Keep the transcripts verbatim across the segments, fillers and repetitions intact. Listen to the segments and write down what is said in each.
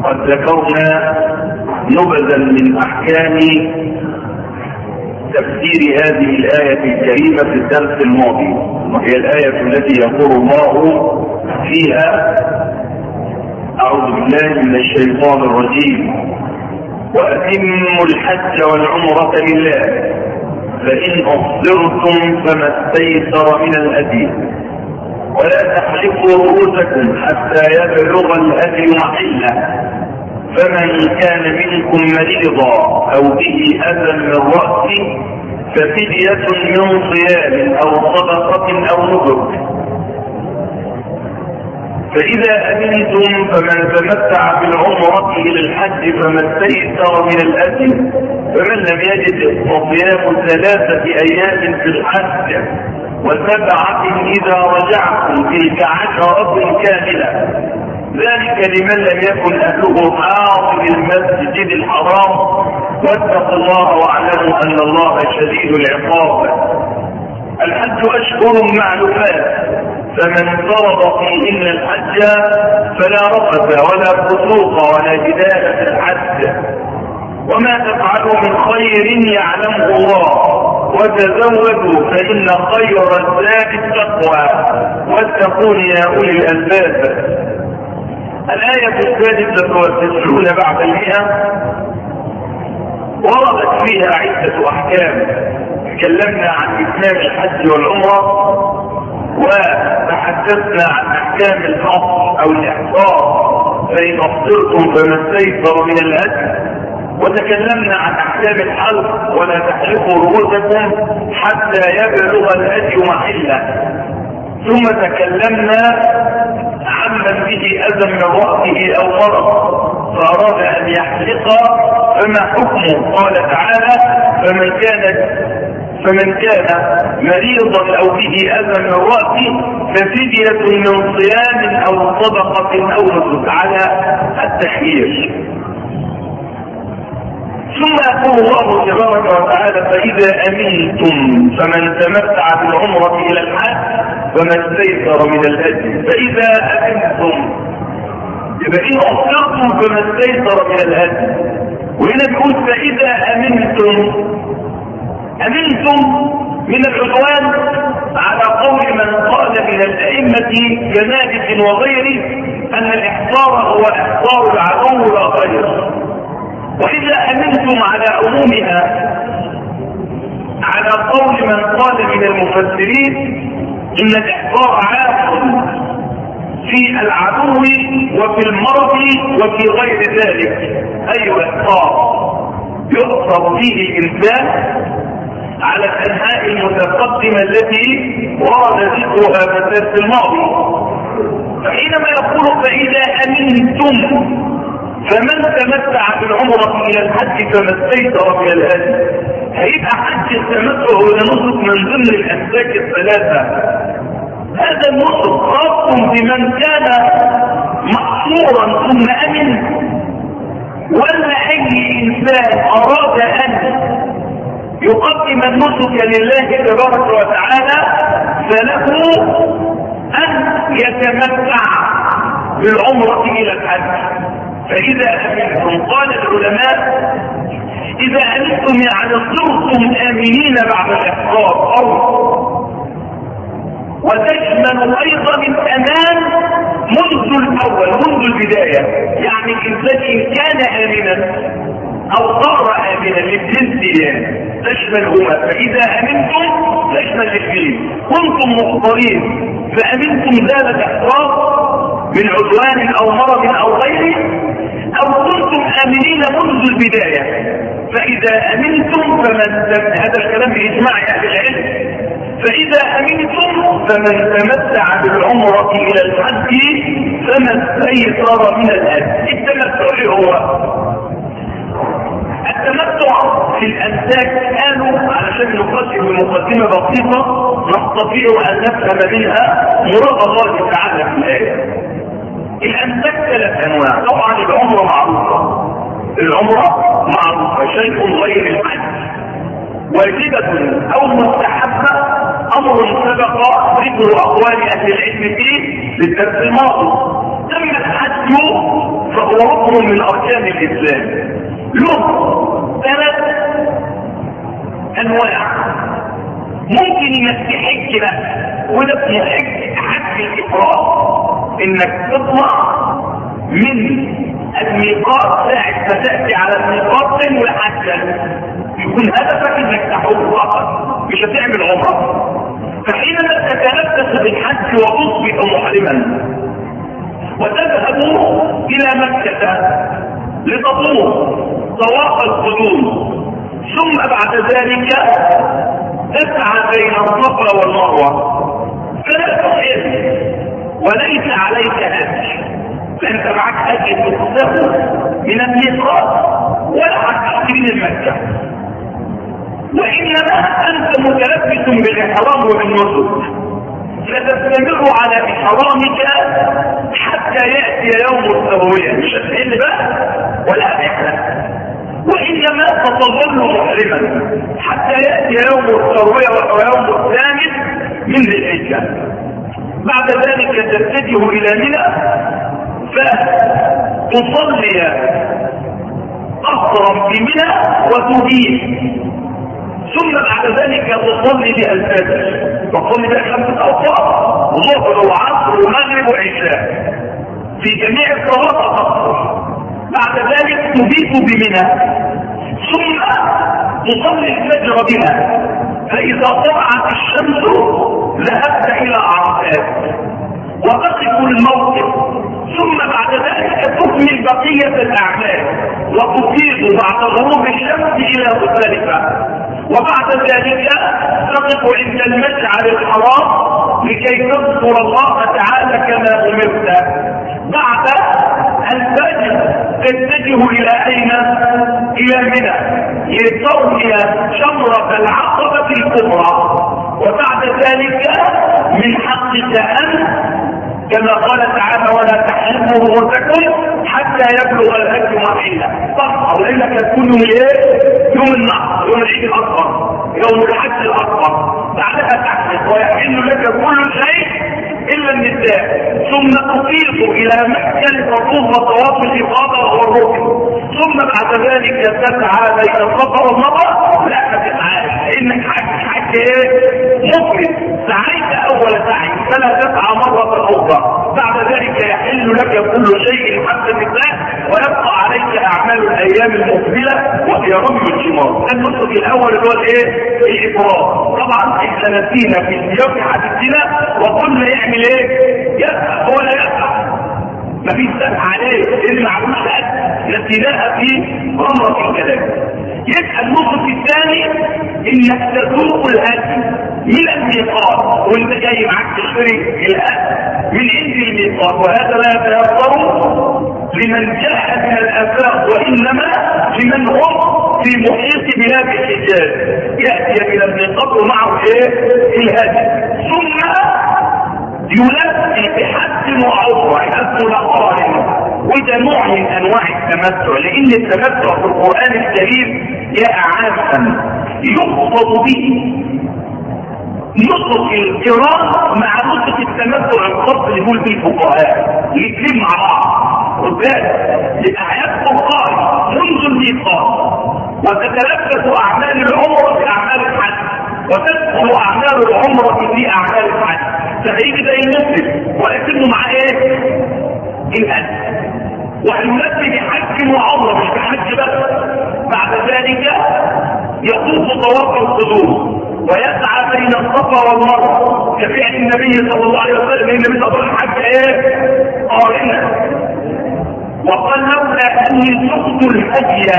قد ذكرنا نبذا من احكام تفسير هذه الآية الكريمة في الدرس الماضي، وهي الآية التي يقول الله فيها: أعوذ بالله من الشيطان الرجيم، وأتموا الحج والعمرة لله فإن أحصرتم فما استيسر من الهدي ولا تحلقوا رؤوسكم حتى يبلغ الهدي محله، فمن كان منكم مريضا أو به أذى من رأسه ففدية من صيام أو صدقة أو نذر، فإذا أمنتم فمن تمتع بالعمرة إلى الحج فما استيسر من الهدي، فمن لم يجد فصيام ثلاثة أيام في الحج وسبعة إذا رجعتم، تلك عشرة كاملة، ذلك لمن لم يكن أهله حاضر المسجد الحرام، واتقوا الله واعلموا أن الله شديد العقاب. الحج أشهر معلومات، فمن فرض فيهن الحج فلا رفث ولا فسوق ولا جدال في الحج، وما تفعلوا من خير يعلمه الله، وتزودوا فإن خير الزاد التقوى، واتقون يا أولي الألباب. الآية السادسة والتسعون بعد المئة وردت فيها عدة أحكام. تكلمنا عن إتمام الحج والعمرة، وتحدثنا عن أحكام الحصر أو الإحصار فإن أحصرتم فما استيسر من الهدي، وتكلمنا عن أحكام الحلق ولا تحلقوا رؤوسكم حتى يبلغ الهدي محله، ثم تكلمنا عمن به أذى من رأسه أو مرض فأراد أن يحلق فما حكمه. قال تعالى: فمن كان فمن كان مريضا أو به أذى من رأسه ففدية من صيام أو صدقة أو نسك على التخيير. ثم يقول الله تبارك وتعالى: فإذا أمنتم فمن تمتع بالعمرة إلى الحج فما استيسر من الهدي، فإذا أمنتم يبقى إن أحصرتم فما استيسر من الهدي. وهنا بيقول: فإذا أمنتم، أمنتم من العدوان على قول من قال من الأئمة كمالك وغيره أن الإحصار هو إحصار العدو لا غير. وإذا أمنتم على عمومها على قول من قال من المفسرين إن الإحصار عام في العدو وفي المرض وفي غير ذلك. أي إحصار يؤثر فيه الإنسان على الأنحاء المتقدمة التي ورد ذكرها في الدرس الماضي. فحينما يقول: فإذا أمنتم فمن تمتع بالعمرة إلى الحج فما استيسر من الهدي، هيبقى حج التمتع ونسك من ضمن الأنساك الثلاثة. هذا النسك خاص بمن كان محصورا ثم أمن، ولا أي إنسان أراد أن يقدم النسك لله تبارك وتعالى فله أن يتمتع بالعمرة إلى الحج. فإذا أمنتم، قال العلماء: إذا أمنتم يعني صرتم آمنين بعد الإحصار، أو وتشمل أيضا الأمان منذ الأول، منذ البداية. يعني الإنسان إن كان آمنا أو صار آمنا للجنسية تشملهما. فإذا أمنتم تشمل الاثنين. كنتم مضطرين فأمنتم زال الإحصار من عدوان أو مرض أو غيره، أو كنتم آمنين منذ البداية. فإذا أمنتم فمن، هذا الكلام بإجماع أهل العلم، فإذا أمنتم فمن تمتع بالعمرة إلى الحج فما استيسر من الهدي. التمتع هو التمتع في الأنساك. قالوا علشان نقدم مقدمة بسيطة نستطيع أن نفهم منها مراد الله تعالى في الآية. الأنساك ثلاث أنواع. طبعا العمرة معروفة، العمرة معروفة شيء غير الحج، واجبة أو مستحبة، أمر سبق ذكر أقوال أهل العلم فيه بالدرس الماضي. أما الحج الحج فهو ركن من اركان الاسلام، له ثلاث انواع. ممكن انك تحج بس، وده اسمه حج حج الافراد، انك تطلع من الميقات ساعة ما تأتي على الميقات تنوي حجا، يكون هدفك انك تحج فقط، مش هتعمل عمره. فحينما تتلبس بالحج وتصبح محرما وتذهب الى مكة لتطوف طواف القدوم، ثم بعد ذلك تسعى بين الصفا والمروة، فلا تحج وليس عليك هدي، فانت معك هدي تقسم من الميقات ولا حتى من مكة، وانما انت متلبس بالاحرام وبالنسك، فتستمر على احرامك حتى ياتي يوم الترويه، مش هتحل بقى ولا هتحلم، وانما تظل محرما حتى ياتي يوم الترويه وهو يوم الثامن من ذي الحجه. بعد ذلك تتجه الى منى فتصلي قصرا في منى وتبيت، ثم بعد ذلك تصلي بها الفجر، تصلي بها خمسة أوقات، ظهر وعصر ومغرب وعشاء في جميع الصلوات تقصر. بعد ذلك تبيت بمنى، ثم تصلي الفجر بها، فإذا طلعت الشمس ذهبت إلى عرفات وتقف الموقف، ثم بعد ذلك تكمل بقية الأعمال وتفيض بعد غروب الشمس إلى مزدلفة، وبعد ذلك تقف عند المشعر الحرام لكي تذكر الله تعالى كما أمرت. بعد الفجر تتجه إلى أين؟ إلى منى لترمي جمرة العقبة الكبرى، وبعد ذلك من حقك أن كما قال تعالى ولا تحرموا رؤوسكم حتى يبلغ الهدي محله، صح؟ والا تكون يوم ايه؟ يوم النحر، يوم العيد الاكبر، يوم الحج الاكبر، بعدها تحرم ويحل لك كل شيء الا النساء، ثم تفيض الى مكه لتطوف طواف الافاضه وهو الركن، ثم بعد ذلك تسعى بين الصفا والمروه. لا ما تسعاش انك حج حج ايه؟ مفرد، سعيت اول سعي فلا تسعى مره اخرى. بعد ذلك يحل لك كل شيء حتى النساء، ويبقى عليك اعمال الايام المقبله وهي رمي الجمار. النسك الاول اللي هو الايه؟ الافراد. طبعا احنا نسينا في سياق حديثنا وقلنا يعمل ايه؟ يسعى ولا يسعى، مفيش سبح عليه اللي ما عملوش حاجه، نسيناها في امر الكلام. يبقى النصف الثاني انك تسوق الهدي من الميقات وانت جاي معاك تشتري الهدي من عند الميقات، وهذا لا يتيسر لمن جاء من الافاق وانما لمن هم في محيط بلاد الحجاز، ياتي من الميقات ومعه ايه؟ الهدي، ثم يلبي بحج وعمره، حج وقارن. وده نوع من انواع التمتع، لان التمتع في القران الكريم جاء عاما يقصد به نطق القران مع نطق التمتع الخاص اللي يقول به الفقهاء، الاثنين مع بعض. وذلك يبقى هيدخل قارئ منذ الميقات وتتلبس اعمال العمره في اعمال الحج، وتدخل اعمال العمره في اعمال الحج، فهيجي زي المسلم ولكنه مع ايه؟ الهدي، وهيلبي بحج وعمره مش بحج بس. بعد ذلك يطوف طواف القدوم ويسعى بين الصفا والمروه كفعل النبي صلى الله عليه وسلم. النبي صلى الله عليه وسلم حج ايه؟ قارنا، وقال لولا اني سقت الهدي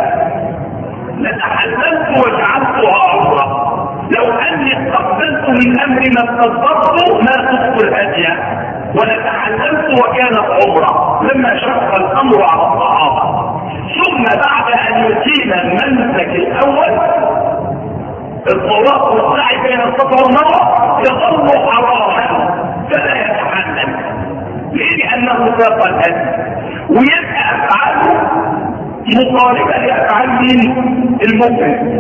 لتحللت وجعلتها عمره، لو اني استقبلت من امر ما استدبرت ما سقت الهدي ولتحللت وكانت عمره، لما شق الامر على الصحابه. ثم بعد ان يقيم المنسك الاول الطواف والسعي بين الصفا والمروه يظل حراما فلا يتحلل لانه ساق الهدي، ويبقى افعاله مقاربه لافعال مين؟ المفرد.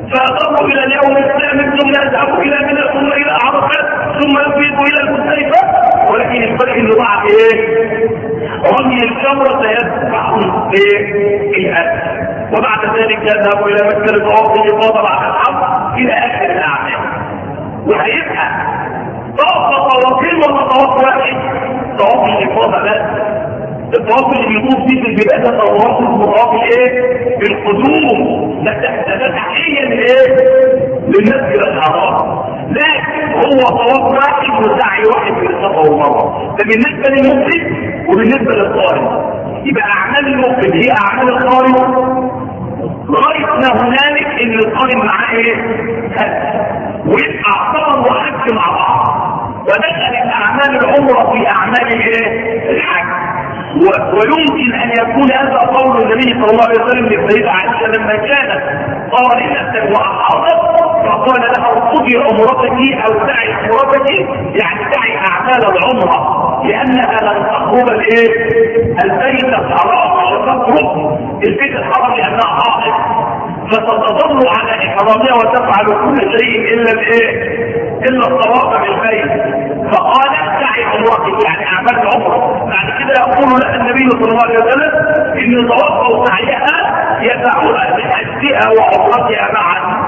فيضروا الى اليوم الثامن ثم يذهبوا الى منى ثم الى عرفات ثم يفيضوا الى المزدلفه. ولكن الفرق انه بعد ايه؟ رمي الجمره سيذبحون في الاكل، وبعد ذلك يذهبوا الى مكه لطواف الافاضه بعد الحج الى اخر الاعمال. وهيبقى طواف طوافين ولا طواف واحد؟ طواف الافاضه بس. الطواف اللي بيطوف فيه في البدايه ده طواف الطواف ايه؟ بالقدوم. ده ده تحيه لايه؟ للمسجد الحرام. لكن هو طواف واحد وسعي واحد في الصفا والمروه. ده بالنسبه للمفرد وبالنسبه للقارن. يبقى اعمال المفرد هي اعمال القارن لغايه ما هنالك ان القارن معاه ايه؟ هدي. ويبقى اعتبر وحج مع بعض. ودخلت اعمال العمره في اعمال الايه؟ الحج. ويمكن ان يكون هذا قول النبي صلى الله عليه وسلم للسيدة عائشة لما كانت قارنة واحاطت فقال لها ارقدي عمرتك او دعي عمرتك، يعني دعي اعمال العمره لانها لن تقرب الايه؟ البيت الحرام وتقرب البيت الحرام لانها حائض، فتتضر على احرامها وتفعل كل شيء الا الايه؟ الا الطواف بالبيت. فقال دعي عمرتك يعني اعمال العمره. بعد كده يقول لها النبي صلى الله عليه وسلم ان طواف وسعيها يدعها بحجها وعمرتها معا.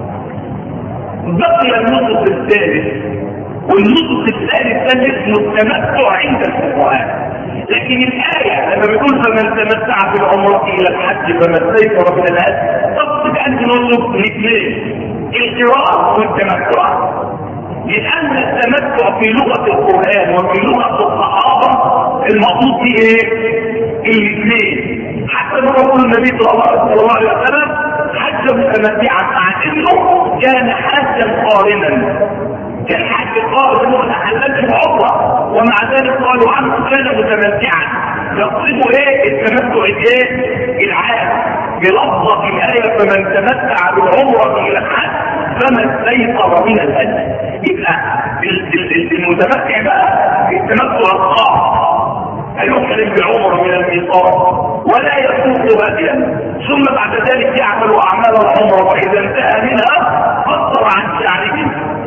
بقي النصف الثالث، والنصف الثالث ده اسمه التمتع عند الفقهاء. لكن الآية لما بيقول فمن تمتع بالعمرة إلى الحج فما استيسر من الهدي تقصد أن نصف الاثنين القراءة والتمتع. لأن التمتع في لغة القرآن وفي لغة الصحابة المقصود فيه ايه؟ الاثنين. حتى ما يقول النبي صلى الله عليه وسلم حج متمتعا مع انه كان حاجا قارنا. كان حج قارن وما حللش العمره ومع ذلك قالوا عنه كان متمتعا. يقصدوا ايه؟ التمتع الايه؟ العام بلفظة الآية فمن تمتع بالعمرة إلى الحج فما استيسر من الهدي. يبقى المتمتع بقى التمتع الخاص يحرم بعمره من الميقات ولا يسوق هديا، ثم بعد ذلك يعمل اعمال العمره واذا انتهى منها قصر عن شعره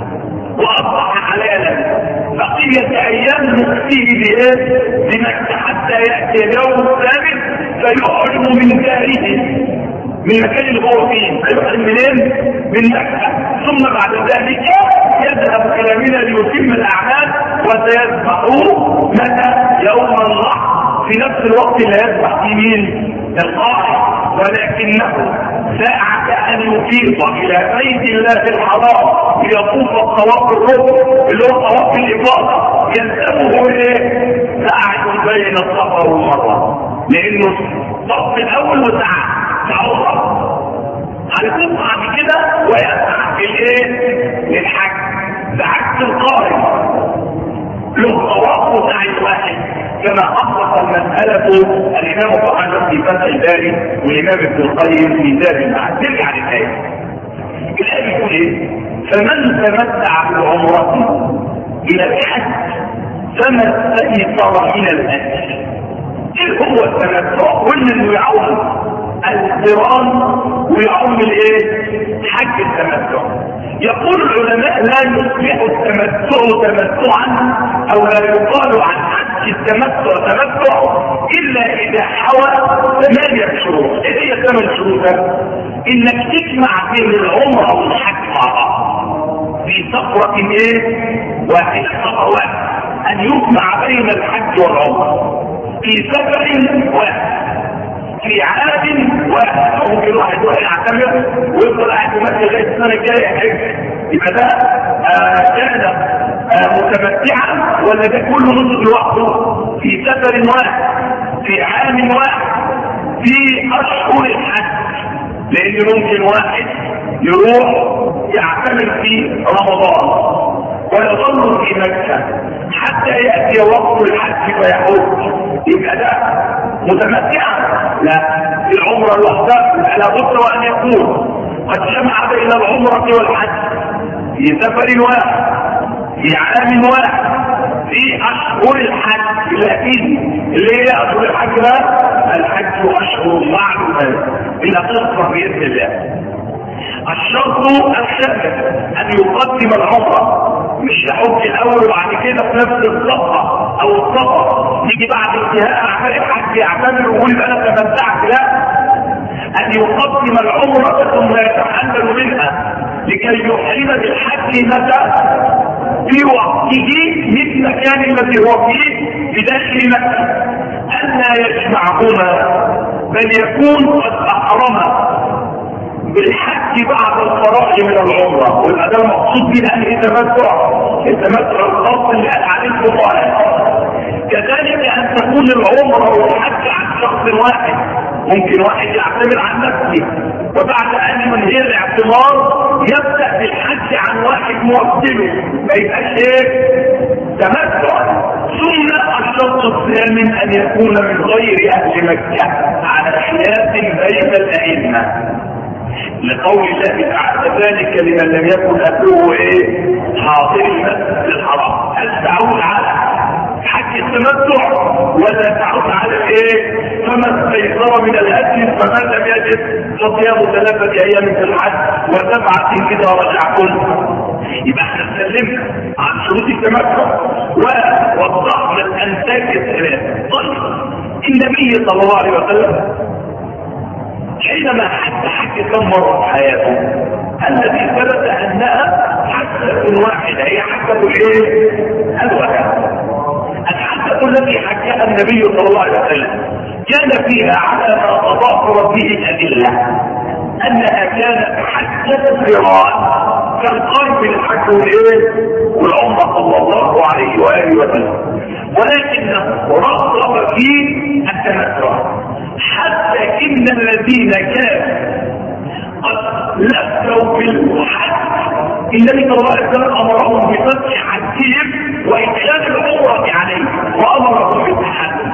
واصبح حلالا بقيه ايام نفسه بايه؟ بمكه حتى ياتي اليوم الثامن فيحرم من داره من المكان اللي هو فيه. فيحرم منين؟ من مكه. ثم بعد ذلك يذهب الى منى ليتم الاعمال وسيذبحوه متى؟ يوم النحر في نفس الوقت اللي يذبح فيه مين؟ القائد. ولكنه ساعة ان يفيض الى بيت الله الحرام ليطوف الطواف الركن اللي هو طواف الافاضه يلزمه ايه؟ ساعة بين الصفا والمروه، لانه الصف الاول وساعة تعوض هيكون بعد كده ويسعى في الايه؟ للحج. ده عكس القائد له طواف وسعي واحد كما اطلق المسألة الامام ابو حجر في فتح الباري والامام ابن القيم في زاد المعاد. نرجع للآية. الآية يقول ايه؟ فمن تمتع بالعمرة الى الحج فما استيسر من الهدي. ايه هو التمتع؟ قلنا انه يعوم القران ويعم الايه؟ حج التمتع. يقول العلماء لا يصبح التمتع تمتعا او لا يقال عن حج التمتع تمتع الا اذا حوى ثمانية شروط. ايه هي ثمان شروط؟ انك تجمع بين العمره والحج مع بعض في سفرة ايه؟ واحدة. سفر واحد ان يجمع بين الحج والعمره في سفر واحد في عام واحد. ممكن واحد يروح يعتمر ويفضل قاعد في مكه لغايه السنه الجايه يحج، يبقى ده آه كان آه متمتعا ولا ده كله نصف لوحده؟ في سفر واحد في عام واحد في اشهر الحج، لان ممكن واحد يروح يعتمر في رمضان ويظل في مكه حتى ياتي وقت الحج فيحج، يبقى ده متمتعا؟ لا، العمره لوحدها لابد وان يكون قد جمع بين العمره والحج في سفر واحد في عام واحد في اشهر الحج. لكن اللي هي اشهر الحج ده الحج اشهر معلومات الى تصفى باذن الله. الشرط الثالث ان يقدم العمره، مش يحج الاول وبعد كده في نفس الصفحه او الصفحه يجي بعد انتهاء اعمال الحج يعتمر ويقول انا تمتعت. لا، ان يقدم العمره ثم يتحلل منها لكي يحرم بالحج متى؟ في وقته في المكان الذي هو فيه بداخل مكه، ان لا يجمعهما بل يكون قد احرم بالحج بعد الفراغ من العمره، ويبقى ده المقصود به ان التمتع التمتع الخاص اللي قال عليه الفقهاء. كذلك ان تكون العمره والحج عن شخص واحد، ممكن واحد يعتمر عن نفسه وبعد ان ينهي الاعتمار يبدا بالحج عن واحد موكله، ما يبقاش ايه؟ تمتع. ثم الشرط الثامن ان يكون من غير اهل مكه على خلاف بين الائمه، لقول الله تعالى ذلك لمن لم يكن اهله ايه؟ حاضر المسجد الحرام. هل تعود على حج التمتع ولا تعود على الايه؟ فما استيسر من الهدي فمن لم يجد فصيام ثلاثه ايام في الحج وسبعه اذا رجعتم. يبقى احنا اتكلمنا عن شروط التمتع ووضحنا الانساك الثلاثه. طيب النبي صلى الله عليه وسلم حينما حج حج كم مره في حياته؟ الذي ثبت انها حجه واحده، هي حجه الايه؟ الواحده. الحجه التي حجها النبي صلى الله عليه وسلم كان فيها على ما تضافرت به الادله انها كانت حجه قران، كالقرن بين الحج والايه؟ والعمره صلى الله عليه واله وسلم، ولكنه رغب في التمتع، حتى ان الذين كانوا قد لفوا بالحج النبي صلى الله عليه وسلم امرهم بفتح حجهم وادخال العمره عليه، وامرهم بالتحلل،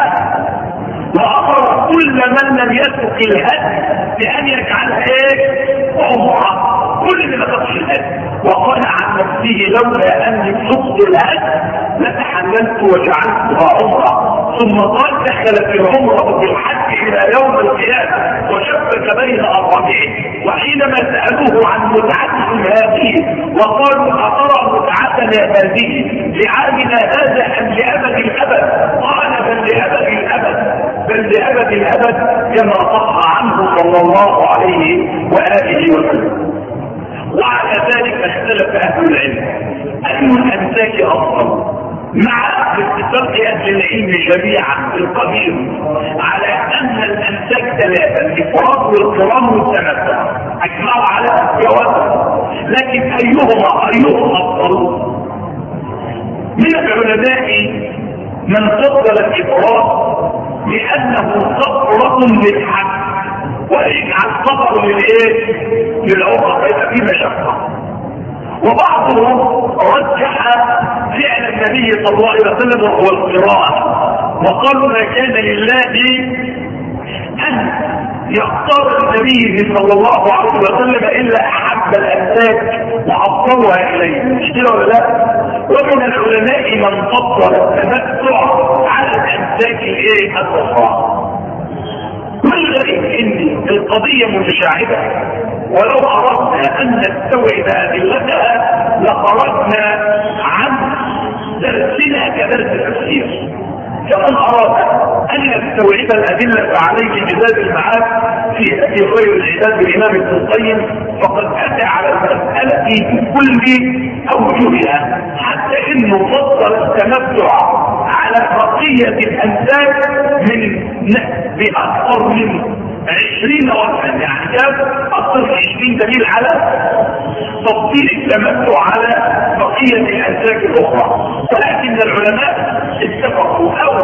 وامر كل من لم يسق الهدي بان يجعلها ايه؟ عمره، كل اللي ما سقش الهدي، وقال عن نفسه لولا اني سقت الهدي لتحللت وجعلتها عمره. ثم قال دخلت العمره بالحج الى يوم القيامه وشبك بين اصابعه. وحينما سالوه عن متعتهم هذه وقالوا اترى متعتنا هذه لعامنا هذا ام لابد الابد؟ قال بل لابد الابد، بل لابد الابد كما صح عنه صلى الله عليه واله وسلم. وعلى ذلك اختلف اهل العلم اي الانساك افضل، مع اتفاق اهل العلم جميعا في القديم على ان الانساك ثلاثه: الافراد والقران والتمتع، اجمعوا على الجواز. لكن ايهما ايهما افضل؟ من العلماء من فضل الافراد لانه صبره للحج ويجعل صبره للايه؟ للعمره، فيبقى فيه مشقه. وبعضهم رجح فعل النبي صلى الله عليه وسلم وهو القراءه، وقالوا ما كان لله ان يختار النبي صلى الله عليه وسلم الا احب الانساك وافضلها اليه، مش كده ولا لا؟ ومن العلماء من فضل التمتع على الانساك الايه؟ الاخرى. والغريب ان القضيه متشعبه، ولو اردنا ان نستوعب ادلتها لخرجنا عن درسنا كدرس التفسير. فمن اراد ان يستوعب الادله عليه بذات المعاد في في خير العباد بالامام ابن القيم فقد اتى على المساله بكل اوجهها، حتى انه فضل التمتع على بقيه الانساك من باكثر من عشرين وجها، يعني كان اكثر من عشرين دليل على تفضيل التمتع على بقيه الانساك الاخرى. ولكن العلماء اتفقوا او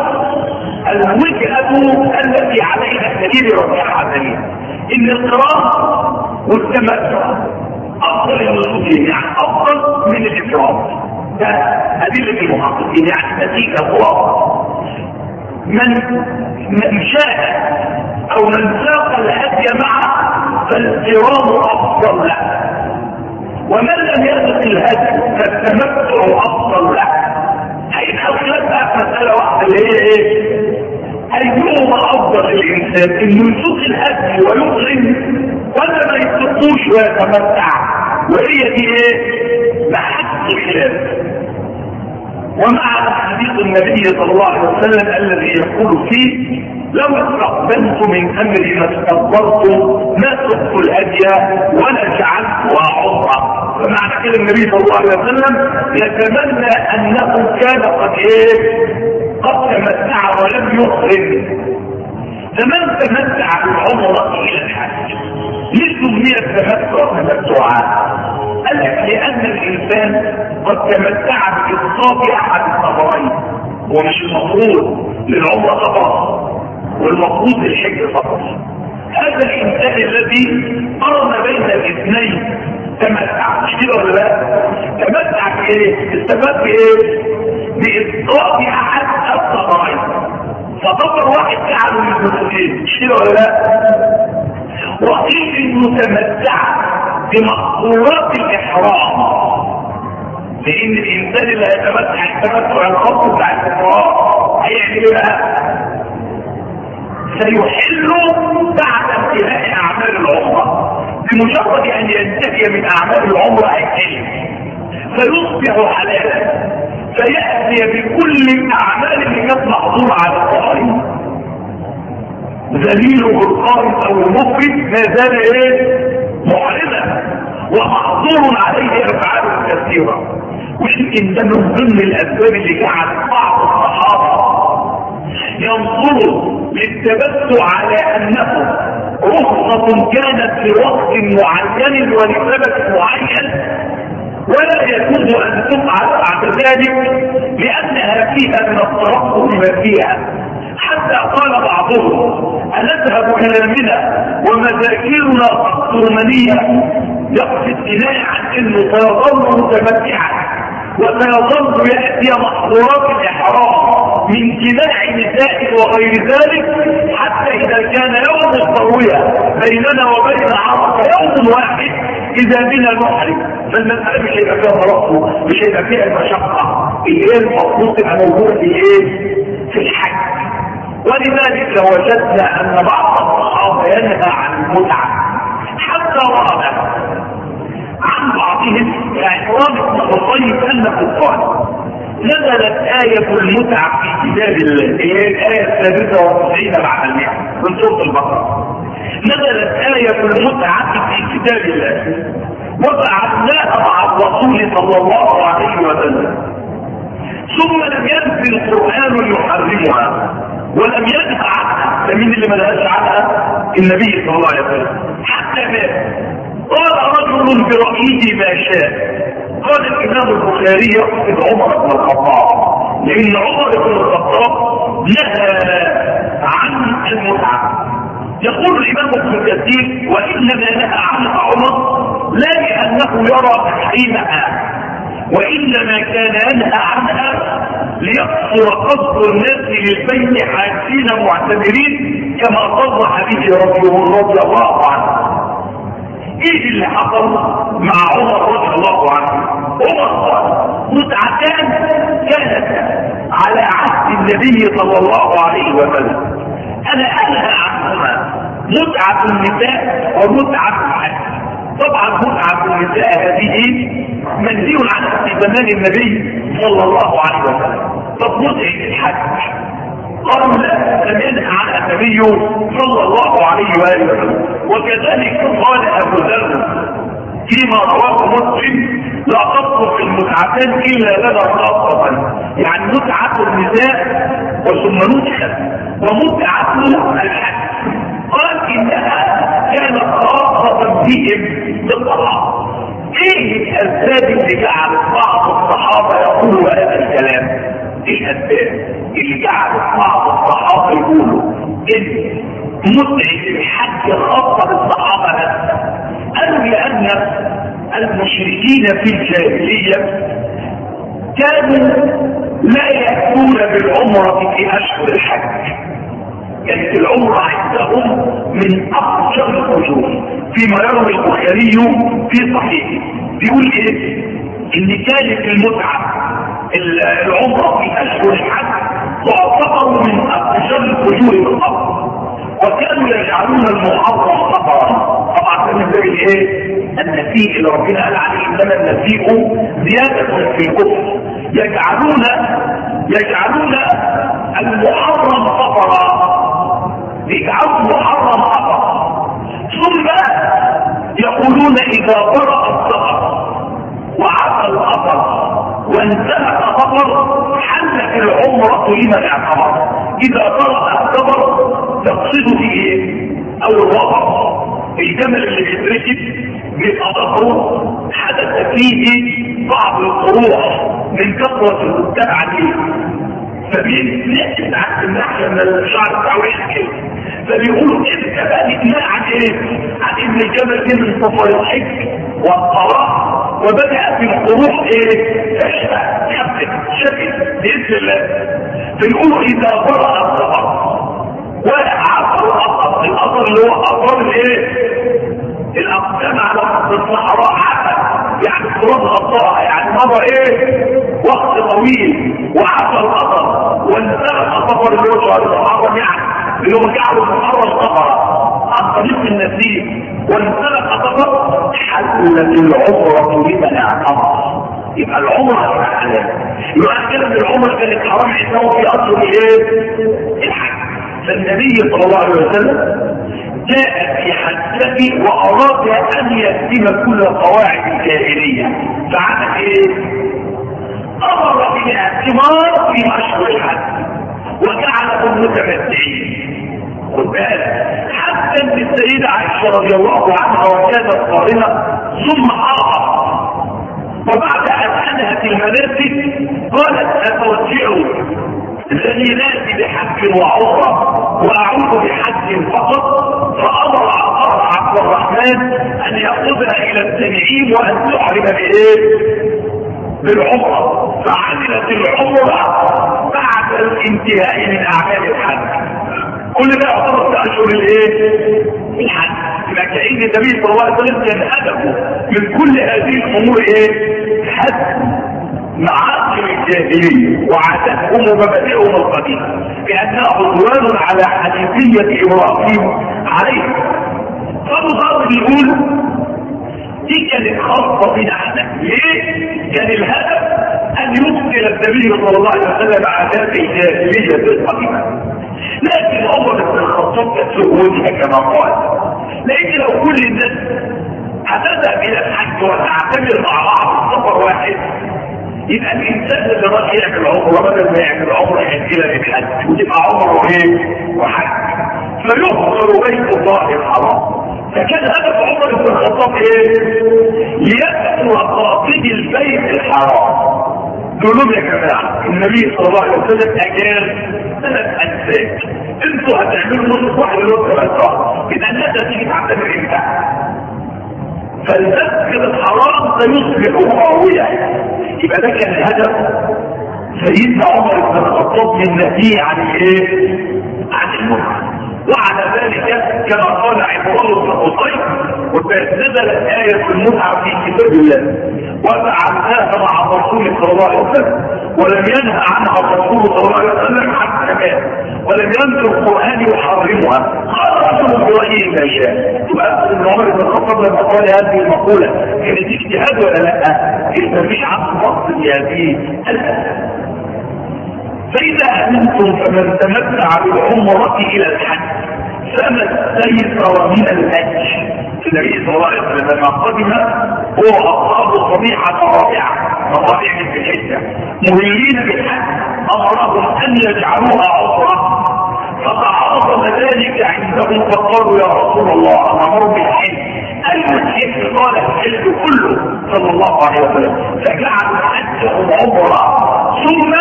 الوجهه التي عليها الدليل رجحها الدليل ان القراءه والتمتع افضل النصوص، يعني افضل من الافراد. ده ادله المحققين، يعني نتيجه خلاصه. من من شاء او من ساق الهدي معه فالقران افضل له، ومن لم يسق الهدي فالتمتع افضل له. هيبقى الخلاف بقى مساله واحده اللي هي ايه؟ ايهما افضل الانسان، انه يسوق الهدي ويقرن ولا ما يسوقش يطوش ويتمتع، وهي دي ايه؟ محك الخلاف. ومع حديث النبي صلى الله عليه وسلم الذي يقول فيه: لو استقبلت من امري ما استكبرت ما سقت الهدي ولا جعلتها عمره. فمعنى كده النبي صلى الله عليه وسلم يتمنى انه كان قد ايه؟ قد تمتع ولم يحرم. فمن تمتع بالعمره الى الحج ليه سمي التمتع تمتعا؟ قال لك لان الانسان قد تمتع باصطاد احد السفرين، ومش المفروض للعمره فقط والمفروض للحج فقط. هذا الانسان الذي قرن بين الاثنين تمتع، مش كده ولا لا؟ تمتع بايه؟ استفاد بايه؟ باصطاد احد السفرين. فسفر واحد جعله من المسلمين، مش كده ولا لا؟ وقيل انه تمتع بمقدورات الاحرام، لان الانسان اللي هيتمتع التمتع الخاص بتاع الاحرام هيعمل ايه بقى؟ سيحل بعد انتهاء اعمال العمره. بمجرد ان ينتهي من اعمال العمره هيحل فيصبح حلالا، فياتي بكل الاعمال اللي كانت محظوره على القارئ. دليل القارئ او المفرد ما زال ايه؟ محرما ومحظور عليه افعال كثيره. ويمكن ده من ضمن الاسباب اللي جعل بعض الصحابه ينظروا للتبتع على انه رخصه كانت لوقت معين ولسبب معين، ولا يجوز ان تفعل بعد ذلك لانها فيها من الترقب ما فيها. حتى قال بعضهم: أنذهب كلامنا ومذاكيرنا تقطر منية، يقصد بناء عن انه سيظل متمتعا وسيظل ياتي محظورات الاحرام من جماع نساء وغير ذلك، حتى اذا كان يوم الترويه بيننا وبين عرفه يوم واحد اذا بنا نحرم. فالمساله مش هيبقى فيها ترقب، مش هيبقى فيها المشقه اللي هي المفروض تبقى موجوده في ايه؟ في الحج. ولذلك وجدنا ان بعض الصحابه ينهى عن المتعه، حتى ورد عن بعضهم كعمران بن حصين انه قال: نزلت آية المتعة في كتاب الله، هي الآية السادسة والتسعين بعد المئة من سورة البقرة. نزلت آية المتعة في كتاب الله وفعلناها مع الرسول صلى الله عليه وسلم، ثم لم ينزل القرآن يحرمها ولم ينهى عنها. فمين اللي ما نهاش عنها؟ النبي صلى الله عليه وسلم. حتى مات قال رجل برأيه ما شاء. قال الإمام البخاري يقصد عمر بن الخطاب، لأن عمر بن الخطاب نهى عن المتعة. يقول الإمام ابن كثير: وإنما نهى عنها عمر لا لأنه يرى تحريمها، وإنما كان ينهى عنها ليقصر قصد الناس للبيت حاجين معتبرين، كما صرح به رضي الله عنه. ايه اللي حصل مع عمر رضي الله عنه؟ عمر قال: متعتان كانت على عهد النبي صلى الله عليه وسلم انا انهى عنهما، متعة النساء ومتعة الحج. طبعا متعة النساء هذه منهي عنها في زمان النبي صلى الله عليه وسلم. طب متعة الحج قالوا لا، لم ينهى عنها النبي صلى الله عليه واله وسلم. وكذلك قال ابو ذر فيما رواه مسلم: لا تصرف المتعتان الا لنا خاصه، يعني متعه النساء وثم نسخت ومتعه الحج. قال انها كانت خاصه بهم بالطلاق. ايه الاسباب اللي جعلت بعض الصحابه يقولوا هذا الكلام؟ ايه الاسباب اللي جعلت بعض الصحابه يقولوا ان متعه الحج خاصه بالصحابه بس؟ قالوا لان المشركين في الجاهليه كانوا لا ياتون بالعمره في اشهر الحج. كانت العمره عندهم من افضل الاجور، فيما يروي البخاري في صحيحه بيقول ايه؟ ان كانت المتعه العمره في اشهر الحج تعتبر من افضل الاجور بالارض، وكانوا يجعلون المحرم سفرا. طبعا عارفين من باب الايه؟ النسيء اللي ربنا قال عليه انما النسيء زياده في الكفر. يجعلون يجعلون المحرم كفرا، يجعلون المحرم كفرا، ثم يقولون اذا برأ السفر وعفى الخطر وانتهى الخطر حلت العمرة لمن اعتبر. اذا برأ السفر تقصد فيه ايه؟ او الوضع الجمل اللي بيتركب بيبقى ظهره حدث فيه بعض القروح من كثرة المتبع عليه، فبيتنقل عن الناحية من الشعر بتاعه يحكي، فبيقولوا انت بقى نتنقل عن ايه؟ عن ان الجمل دي من سفر الحج والطواف وبدأ في القروح ايه؟ تشبه حبك شكل بإذن الله. فيقولوا اذا برأ السفر وعفى الأثر، الأثر اللي هو أثر الايه؟ الأقدام على الصحراء عفى، يعني التراب غطاها، يعني مضى ايه؟ وقت طويل وعفى الأثر وانسلق سفر اللي هو شهر المحرم، يعني اللي هو جعله المحرم سفرا عن طريق النسيم، وانسلق سفر حلت العمرة لمن اعتمر. يبقى العمرة حلال، يبقى كده ان العمرة كانت حرام عندهم في اصل الايه؟ الحج. فالنبي صلى الله عليه وسلم جاء في حجته واراد ان يهدم كل قواعد الجاهليه، فعمل ايه؟ امر بالاعتمار في اشهر الحج وجعلهم متمتعين. خد بالك حتى ان السيده عائشه رضي الله عنها وكانت قارنه ثم اخر، وبعد ان انهت المناسك قالت اتوجعوا الذي ناتي بحج وعمره واعود بحج فقط، فامر عبد الرحمن ان ياخذها الى التنعيم وان تحرم بايه؟ بالعمره. فعملت العمره بعد الانتهاء من اعمال الحج. كل ده يعتبر في اشهر الايه؟ الحج. يبقى كأن النبي صلى الله عليه وسلم كان هدفه من كل هذه الامور ايه؟ حج معاصم الجاهليه وعاداتهم ومبادئهم القديمه، بانها عدوان على حنيفيه ابراهيم عليه. فابو ذر بيقول دي كانت خاصه بنا احنا. ليه؟ كان الهدف ان يبطل النبي صلى الله عليه وسلم عادات الجاهليه القديمه، لكن عمر بن الخطاب كانت سهولها كما قال، لان لو كل الناس هتذهب الى الحج وتعتمر مع بعض سفر واحد، يبقى الانسان اللي راح يعمل عمره بدل ما يعمل عمره يحج الى الحج وتبقى عمره ايه؟ وحج، فيحضر بيت الله الحرام. فكان هدف عمر بن الخطاب ايه؟ ليكثر قاصد البيت الحرام. دول يا جماعه النبي صلى الله عليه وسلم اجاز ثلاث انساك، انتوا هتعملوا نص واحد اللي هو ثلاثه، يبقى الناس هتيجي تعتبر امتى؟ فالمسجد الحرام سيصبح راويا. يبقى ده كان الهدف سيدنا عمر بن الخطاب من نهيه عن الايه؟ عن المنكر. وعلى ذلك كما قال عمران بن حصين وتنزلت آية المتعة في كتاب الله وفعلناها مع الرسول صلى الله عليه وسلم ولم ينهى عنها الرسول صلى الله عليه وسلم حتى مات ولم ينزل القرآن يحرمها. قال رسول برأيه ما شاء. يبقى ابن عمر بن الخطاب لما قال هذه المقولة كانت اجتهاد ولا لا؟ إذا مش عن نص هذه الأسئلة. فإذا أمنتم فمن تمتع بالعمرة إلى الحج فما استيسر من الحج. النبي صلى الله عليه وسلم لما قدم هو أصحاب صبيحة رابعة رابعة في الحجة مهلين بالحج أمرهم أن يجعلوها عمرة، فتعاظم ذلك عندهم فقالوا يا رسول الله أمر بالحج أي الحج؟ قال الحج كله صلى الله عليه وسلم، فجعلوا حجهم عمرة ثم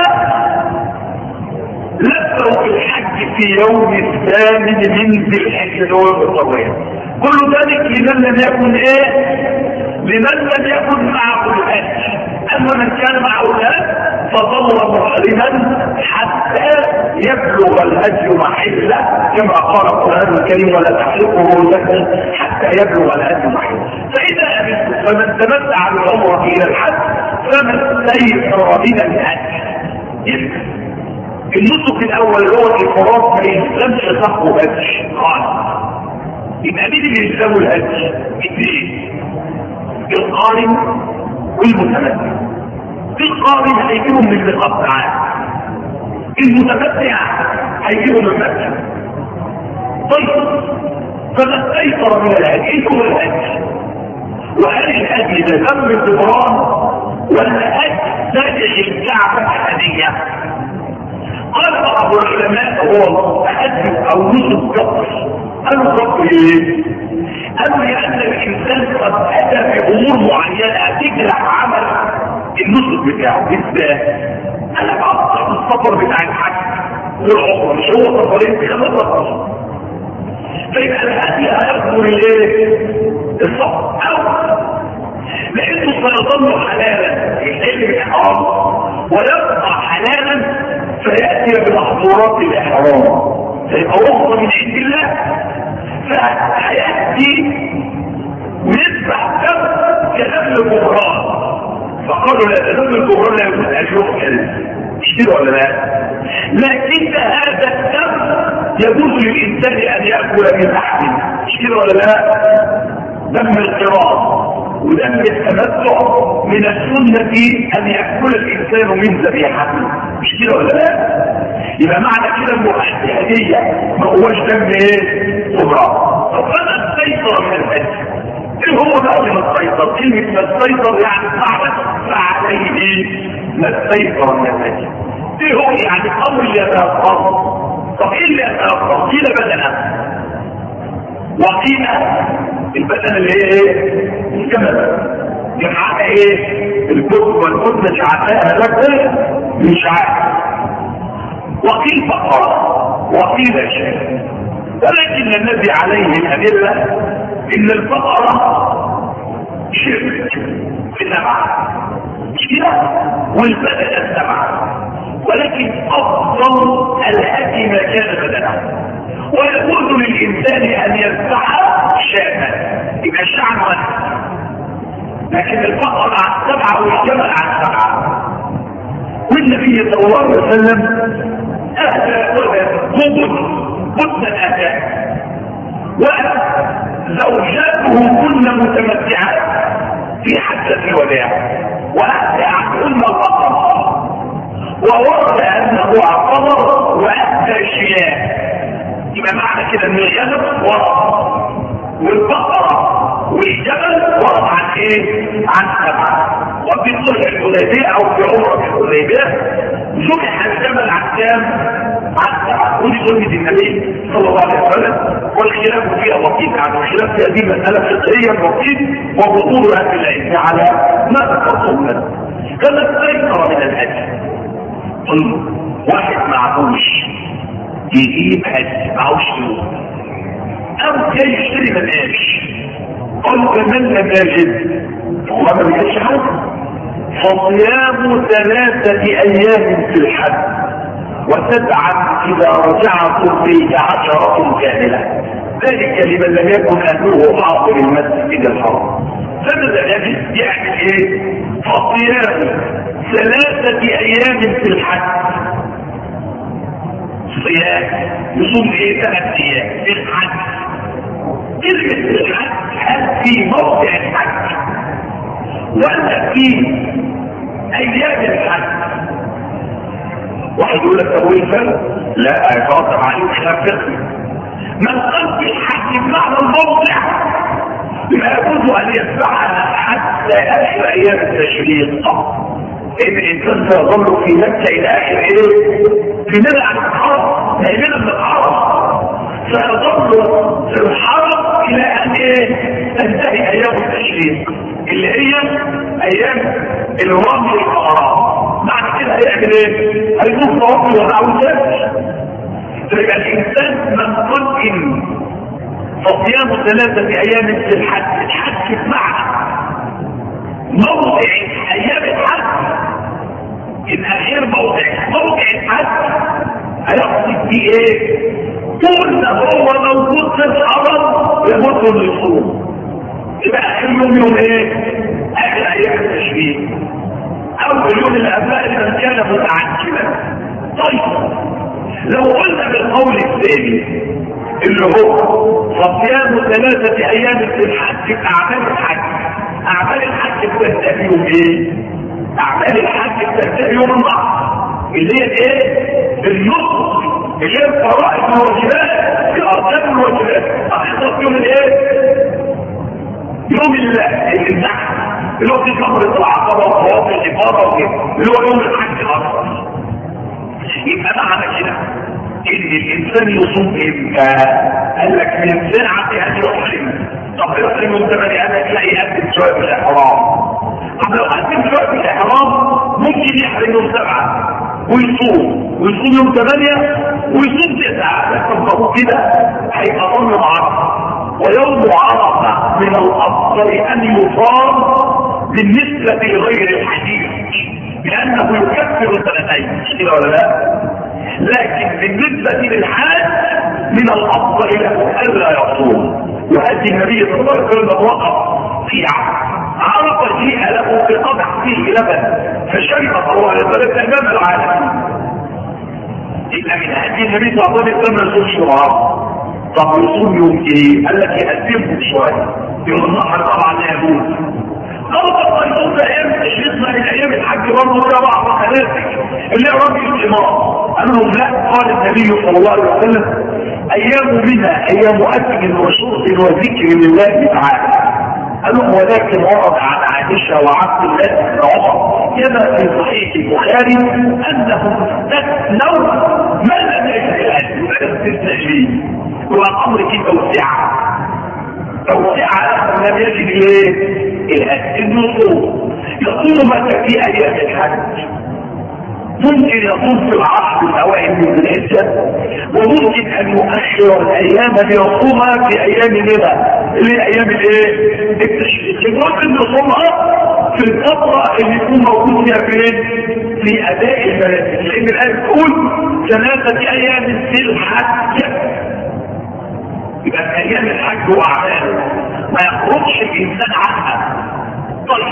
لبوا الحج في يوم الثامن من ذي الحجة اللي هو يوم التروية. كل ذلك لمن لم يكن ايه؟ لمن لم يكن معه الحج. اما من كان معه الحج فظل محرما حتى يبلغ الهدي محله كما قال القرآن الكريم ولا تحلقوا رؤوسكم حتى يبلغ الهدي محله. فإذا أمنتم فمن تمتع بالعمرة إلى الحج فمن استيسر من الحج. النسك الاول اللي هو الافراد ما يلزمش صاحبه هدي خالص، يبقى مين اللي يساوي الهدي؟ اثنين، القارن والمتمتع. القارن هيجيبهم من الرقاب تعالى، المتمتع هيجيبهم من المتع. طيب فما استيسر من الهدي؟ ايه هو الهدي؟ وهل الهدي ده تم الجبران ولا هدي تدعي الكعبة الهدية؟ قال بعض العلماء هو هدي او نصف كفر. قالوا كفر ايه؟ قالوا لان الانسان قد اتى بامور معينه تجرح عمل النصف بتاعه. ازاي؟ انا بعض السفر بتاع الحج والعمره مش هو سفرين خمس سفر، فيبقى الهدي هيكبر الايه؟ السفر، او لانه سيظل حلالا الحل الاحرام ويبقى حلالا فياتي بمحظورات الاحرام، فيبقى رخصه من عند الله، فهياتي ويذبح دم كدم الجبران. فقالوا لا، دم الجبران لا يجوز ان يؤكل، مش كده ولا لا؟ لكن هذا الدم يجوز للانسان ان ياكل من لحمه، مش كده ولا لا؟ دم القران ودم التمتع من السنة أن يأكل الإنسان من ذبيحته، مش كده ولا لا؟ يبقى معنى كده المؤدي هدية ما هوش دم ايه؟ صبرا. طب أنا استيسر من الهدي، ايه هو ده اللي مستيسر؟ كلمة مستيسر يعني صعبة فعليه ايه؟ مستيسر من الهدي. ايه هو يعني أول يتأخر؟ طب ايه اللي يتأخر؟ قيل بدنا، وقيل البدن اللي هي ايه؟ الجمل. جمعها ايه؟ الكتب والكتب شعبها لك مش عارف. وقيل فقط وقيل شيء، ولكن الذي عليه الأدلة ان الفقرة شرك في النبع، مش كده؟ والبدن السبع، ولكن افضل الهدي ما كان بدنا، ويجوز للإنسان أن يذبح شاة، يبقى الشعر واحد، لكن البقر على السبعة والجمل على السبعة. والنبي صلى الله عليه وسلم أهدى قبل قبل الأهداء، وزوجاته كل متمتعات في حجة الوداع، وأهدى عنهن البقر، وورد أنه اعتبر وأهدى شياه. يبقى معنى كده ان الغنم ورد والبقرة والجبل ورد عن ايه؟ عن سبعة. وفي صلح الحديبية او في عمرة الحديبية ذبح الجبل عن كام؟ عن سبعة. ودي سنة النبي صلى الله عليه وسلم، والخلاف فيها بسيط، يعني الخلاف في هذه مسألة فقهية بسيط وبطول أهل العلم على ما ذكرتم لنا. كما استيسر من الهدي. واحد معهوش يجيب هدي معهوش فلوس، او جاي يشتري مناش، قال كمان لم يجد هو ما بيجيش حاجه، فصيام ثلاثه ايام في الحج وسبعه اذا رجعتم في عشره كامله، ذلك لمن لم يكن اهله حاضر المسجد الحرام. فماذا يجب يعمل ايه؟ فصيام ثلاثه ايام في الحج، صيام يصوم ايه؟ ثلاث ايام في الحج. كلمة الحج هل في موضع الحج ولا في ايام الحج؟ واحد يقول لك طب وايه الفرق؟ لا يتوقف عليه خلاف فقهي. من قال في الحج بمعنى الموضع لا يجوز ان يتبعها حتى اخر ايام التشريق. ان الانسان سيظل في مكه الى اخر ايه؟ في منى عن الحرم، لا منى من الحرم، سيظل في الحرم الى ان ايه؟ تنتهي ايام التشريق اللي هي ايام الرمي والحرام. بعد كده هيعمل ايه؟ هيشوف ربي ودعوته. فيبقى الانسان من قل فصيام ثلاثه ايام في الحج، الحج بمعنى موضع ايام الحج يبقى غير موضع موضع الحج، هيقصد فيه ايه؟ طول ما هو موجود في الحرم يمر للصوم، يبقى اخر يوم يوم ايه؟ اخر ايام التشريق، اول يوم اللي قبلها اذا كان متعجلا. طيب لو قلنا بالقول الثاني اللي هو وصيام ثلاثة ايام في الحج اعمال الحج. اعمال الحج بتنتهي يوم ايه؟ اعمال الحج بتنتهي يوم النحر اللي هي ايه؟ النصر اللي هي الفرائض والواجبات في اركان الواجبات. هتحصل يوم الايه؟ يوم النحر اللي هو في شهر العقبه وطواف الافاضه وكده اللي هو يوم الحج الاكبر. يبقى معنى كده ان الانسان يصوم امتى؟ قال لك من ساعه ان يحرم. طب يحرم يوم ثمانية انا تلاقي يقدم شويه في الاحرام. طب لو قدم شويه في الاحرام ممكن يحرم يوم سبعه ويصوم ويصوم يوم ثمانية ويصوم تسعة. لكن طب كده هيبقى ظن عرفه. ويوم عرفه من الافضل ان يصام بالنسبه لغير الحديث لانه يكفر سنتين. مش كده ولا لا؟ لكن بالنسبه للحاج من الافضل له الا يصوم. وهدي النبي صلى الله عليه وسلم وقف في عرفه جيء له بقدح فيه لبن فشرب صلى الله عليه وسلم امام العالمين. يبقى من هدي النبي صلى الله عليه وسلم يصوم شراب. طب يصوم يوم ايه؟ قال لك يقدمه شويه يوم النحر طبعا لا يجوز. غلط الصيصوم في ايام الشيطان الى ايام الحج برضه ولا بعض حالاتك اللي هي ربي الامام. قال لهم لا، قال النبي صلى الله عليه وسلم ايام منها ايام اكل وشرب وذكر لله تعالى. قال لهم ولكن ورد عن عائشه وعبد الله بن عمر كما في صحيح البخاري انهم استثنوا ما لم يجد الاهل. استثناء ليه؟ هو الامر فيه توسعه توسعه لم يجد ايه؟ الاهل. النصوص يصوم متى في ايام الحج؟ ممكن يصوم في العشر الاوائل من الحجه وممكن ان يؤخر الايام ليصومها في ايام الهبه اللي هي ايام الايه؟ التشريق. ممكن يصومها في الفتره اللي يكون موجود فيها فين؟ في اداء المناسك. لان الايه تقول ثلاثه ايام في الحج. يبقى في ايام الحج واعماله ما يخرجش الانسان عنها. طيب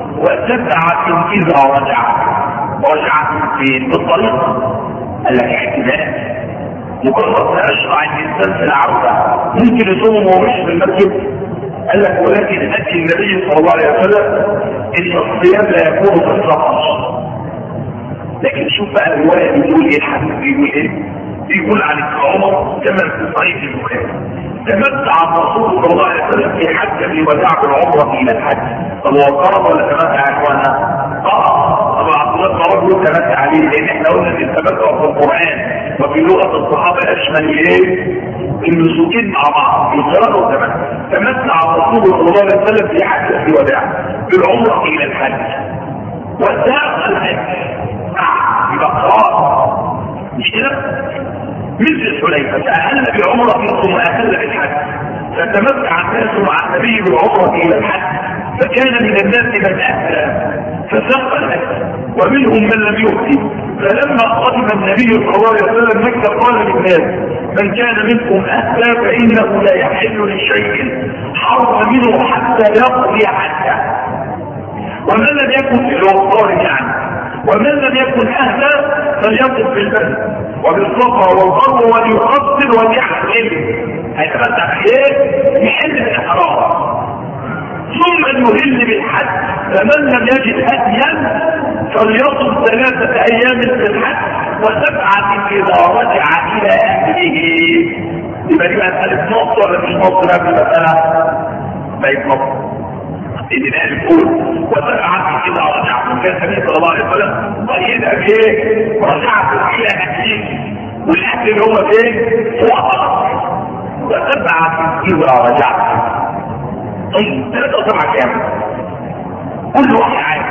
وسبعه اذا رجع ورجعت فين؟ بالطريق. قال لك احتمال مجرد ما يشرع الانسان في العوده ممكن يصوم وهو مش في المسجد. قال لك ولكن اتي النبي صلى الله عليه وسلم ان الصيام لا يكون في السفر. لكن شوف بقى الروايه بتقول ايه؟ الحديث بيقول ايه؟ بيقول عن عمر كما في صحيح البخاري تمتع الرسول صلى الله عليه وسلم في حج لوداع بالعمره الى الحج. طب هو قرب ولا تمتع يا اخوانا؟ قرب. طبعا عبد الله قرب تمتع عليه لان احنا قلنا ان التمتع في القران وفي لغه الصحابه اشمل ايه؟ النسوكين مع بعض القران والتمتع. تمتع الرسول صلى الله عليه وسلم في حج الوداع بالعمره الى الحج. وداع الحج يبقى قرار مش كده؟ مثل حليفه فاهل بعمره ثم اهل بالحج فتمتع الناس مع النبي بالعمره الى الحج فكان من الناس من اهل فساق الحج ومنهم من لم يؤتي. فلما قدم النبي صلى الله عليه وسلم مكه قال للناس من كان منكم اهلا فانه لا يحل لشيء حرم منه حتى يقضي حجه. ومن لم يكن في الوقار يعني ومن لم يكن اهلا فليقف في البلد وبالصفا والضرب وليقصر وليحلل. هيتمتع بايه؟ يحل الاحرام ثم يهل بالحج. فمن لم يجد هديا فليصم ثلاثه ايام في الحج وسبعه اذا رجع الى اهله. يبقى دي بقى الف نقطه ولا مش نقطه قبل المساله؟ بقت نقطه. ان الاهل يقول وسبعه اذا رجعتم كان النبي صلى الله عليه وسلم قيد بايه؟ رجعتم الى اهلكم والاهل اللي هو فين؟ هو خلاص. وسبعه اذا رجعتم. طيب ثلاثه وسبعه كام؟ كل واحد عارف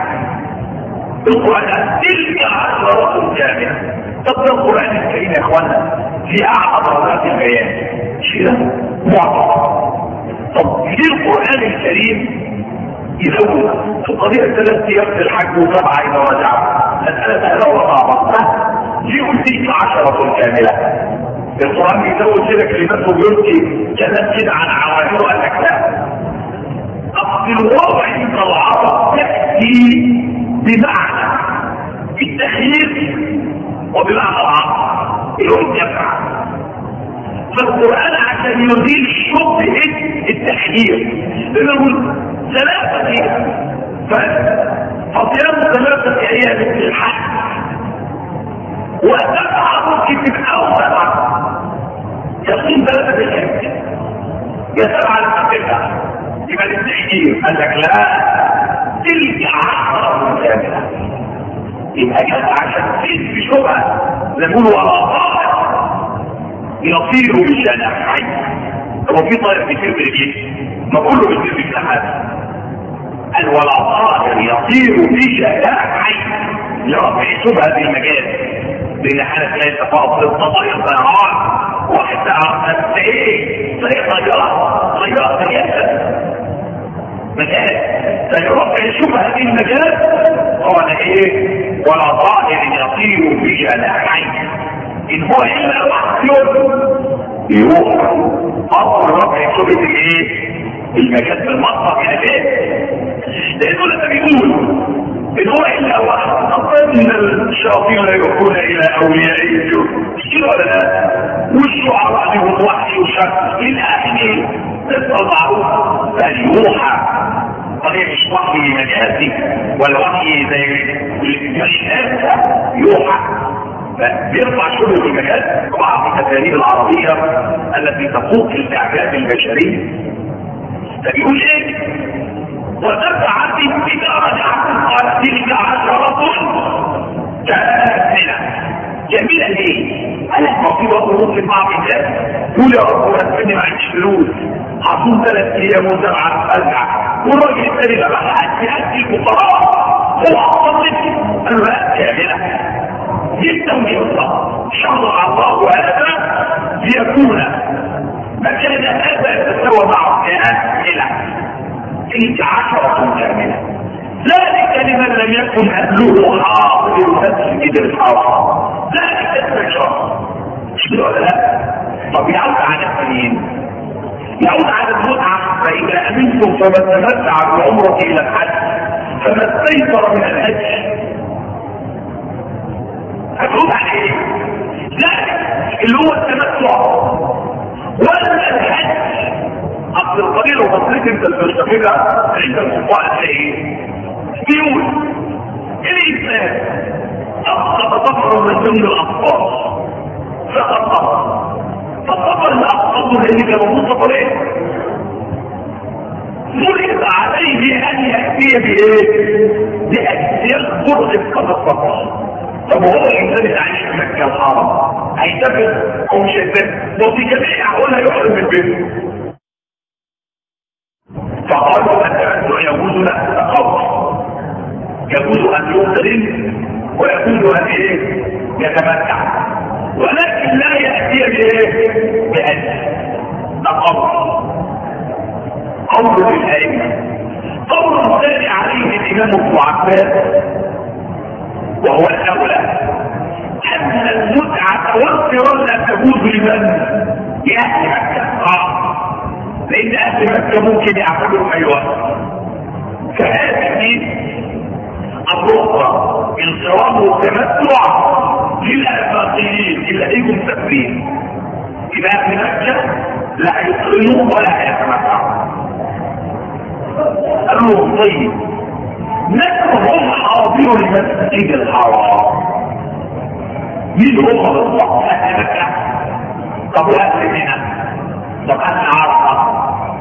القران تلك عشره كامله. طب ده القران الكريم يا اخوانا في اعلى درجات البيان كده معظم. طب ليه القران الكريم يزود القضيه ثلاث ايام في الحج وسبعه اذا رجعوا؟ مساله سهله ولا صعبه؟ ليه قلت عشره كامله؟ القران بيزود كده كلمات وبيلقي كلام كده عن عوامل وقال لك لا. اصل الواضح ان العرب تاتي بمعنى التخيير وبمعنى العرض اللي هو الجمع. فالقرآن عشان يزيل شبهة التحجير لنقول ثلاثة ايام فصيام ثلاثة ايام في الحج وتسعة ممكن تبقى او سبعة يصوم ثلاثة ايام يا سبعة لفتها يبقى للتحجير. قال لك لا تلك عشرة كاملة يبقى جت عشان تلك شبهة نقول ولا طائر يطير بجناحين. هو في طائر بيطير بالجيش؟ ما كله بيطير بالجناحات. قال ولا طائر يطير بجناحين لرفع شبهة المجال لان حالة لا يتفاوض للطائر طيران واحد تعرف قد ايه طيارة طيارة طيارة مجال فيرفع شبهة المجال قال ايه ولا طائر يطير بجناحين ان هو الا وحي يروح اصل رفع شبهة الايه المجال بالمصدر من الايه لانه لما بيقول ان هو الا وحي ان الشياطين لا يوحون الى اوليائهم كده ولا لا والشعراء لهم وحي وشك الى اخره قصه معروفه فليوحى طريق مش وحي مجازي ولا وحي زي الكائنات يوحى بيرفع شبهة المجاز بعض التساليب العربيه التي تفوق الاعجاز البشري. فبيقول ايه وترجع في التجارة قال تلك عشرة كاملة. جميلة ليه؟ قال لك ما في وقت ممكن بعض الناس يقول يا رب ربنا ما عنديش فلوس هصوم ثلاث ايام وسبعة ارجع والراجل الثاني بقى حد يأتي الفقراء هو اصلا قال له لا كاملة جدا وجدا شرع الله هذا ليكون مكان هذا يتساوى معه كاملة تلك عشرة كاملة. ذلك لمن لم يكن أهله حاضر المسجد الحرام ذلك التشرع مش ولا لا. طب يعود على السنين يعود على المتعة فإذا أمنتم فمن تمتع بالعمرة إلى الحج فما استيسر من الحج هتعود على ايه؟ ذلك اللي هو التمتع ولا الحج. اصل القليل وبسيط انت المستفيدة عند الفقهاء ايه بيقول الانسان اصدق طفر من ضمن الاطفال فقط فالطفر الاطفال اللي كانوا مصطفى فرض عليه ان ياتي بايه بأجزاء فرض الطفر. طب هو الانسان اللي عايش في مكه الحرام هيتفق او مش هيتفق وفي جميع احوالها يحرم من بيته فقالوا ان يجوز له تقوى يجوز ان يقترن ويجوز ان ايه يتمتع ولكن لا ياتي بايه باجل تقوى. قول الائمه قول الثاني عليه الامام ابن عباس وهو الاولى ان المتعه والقران لا تجوز لمن لاهل مكه لان اهل مكه ممكن يعتبروا اي وقت فهذه الرخصه القران والتمتع للافاقيين اللي هيجوا مسافرين الى اهل مكه لا يقرنوا ولا يتمتعوا. قالوا لهم طيب نكرهم حاضر المسجد الحرام مين هم بالضبط اهل مكه؟ طب واهل منى؟ طب اهل عرفه؟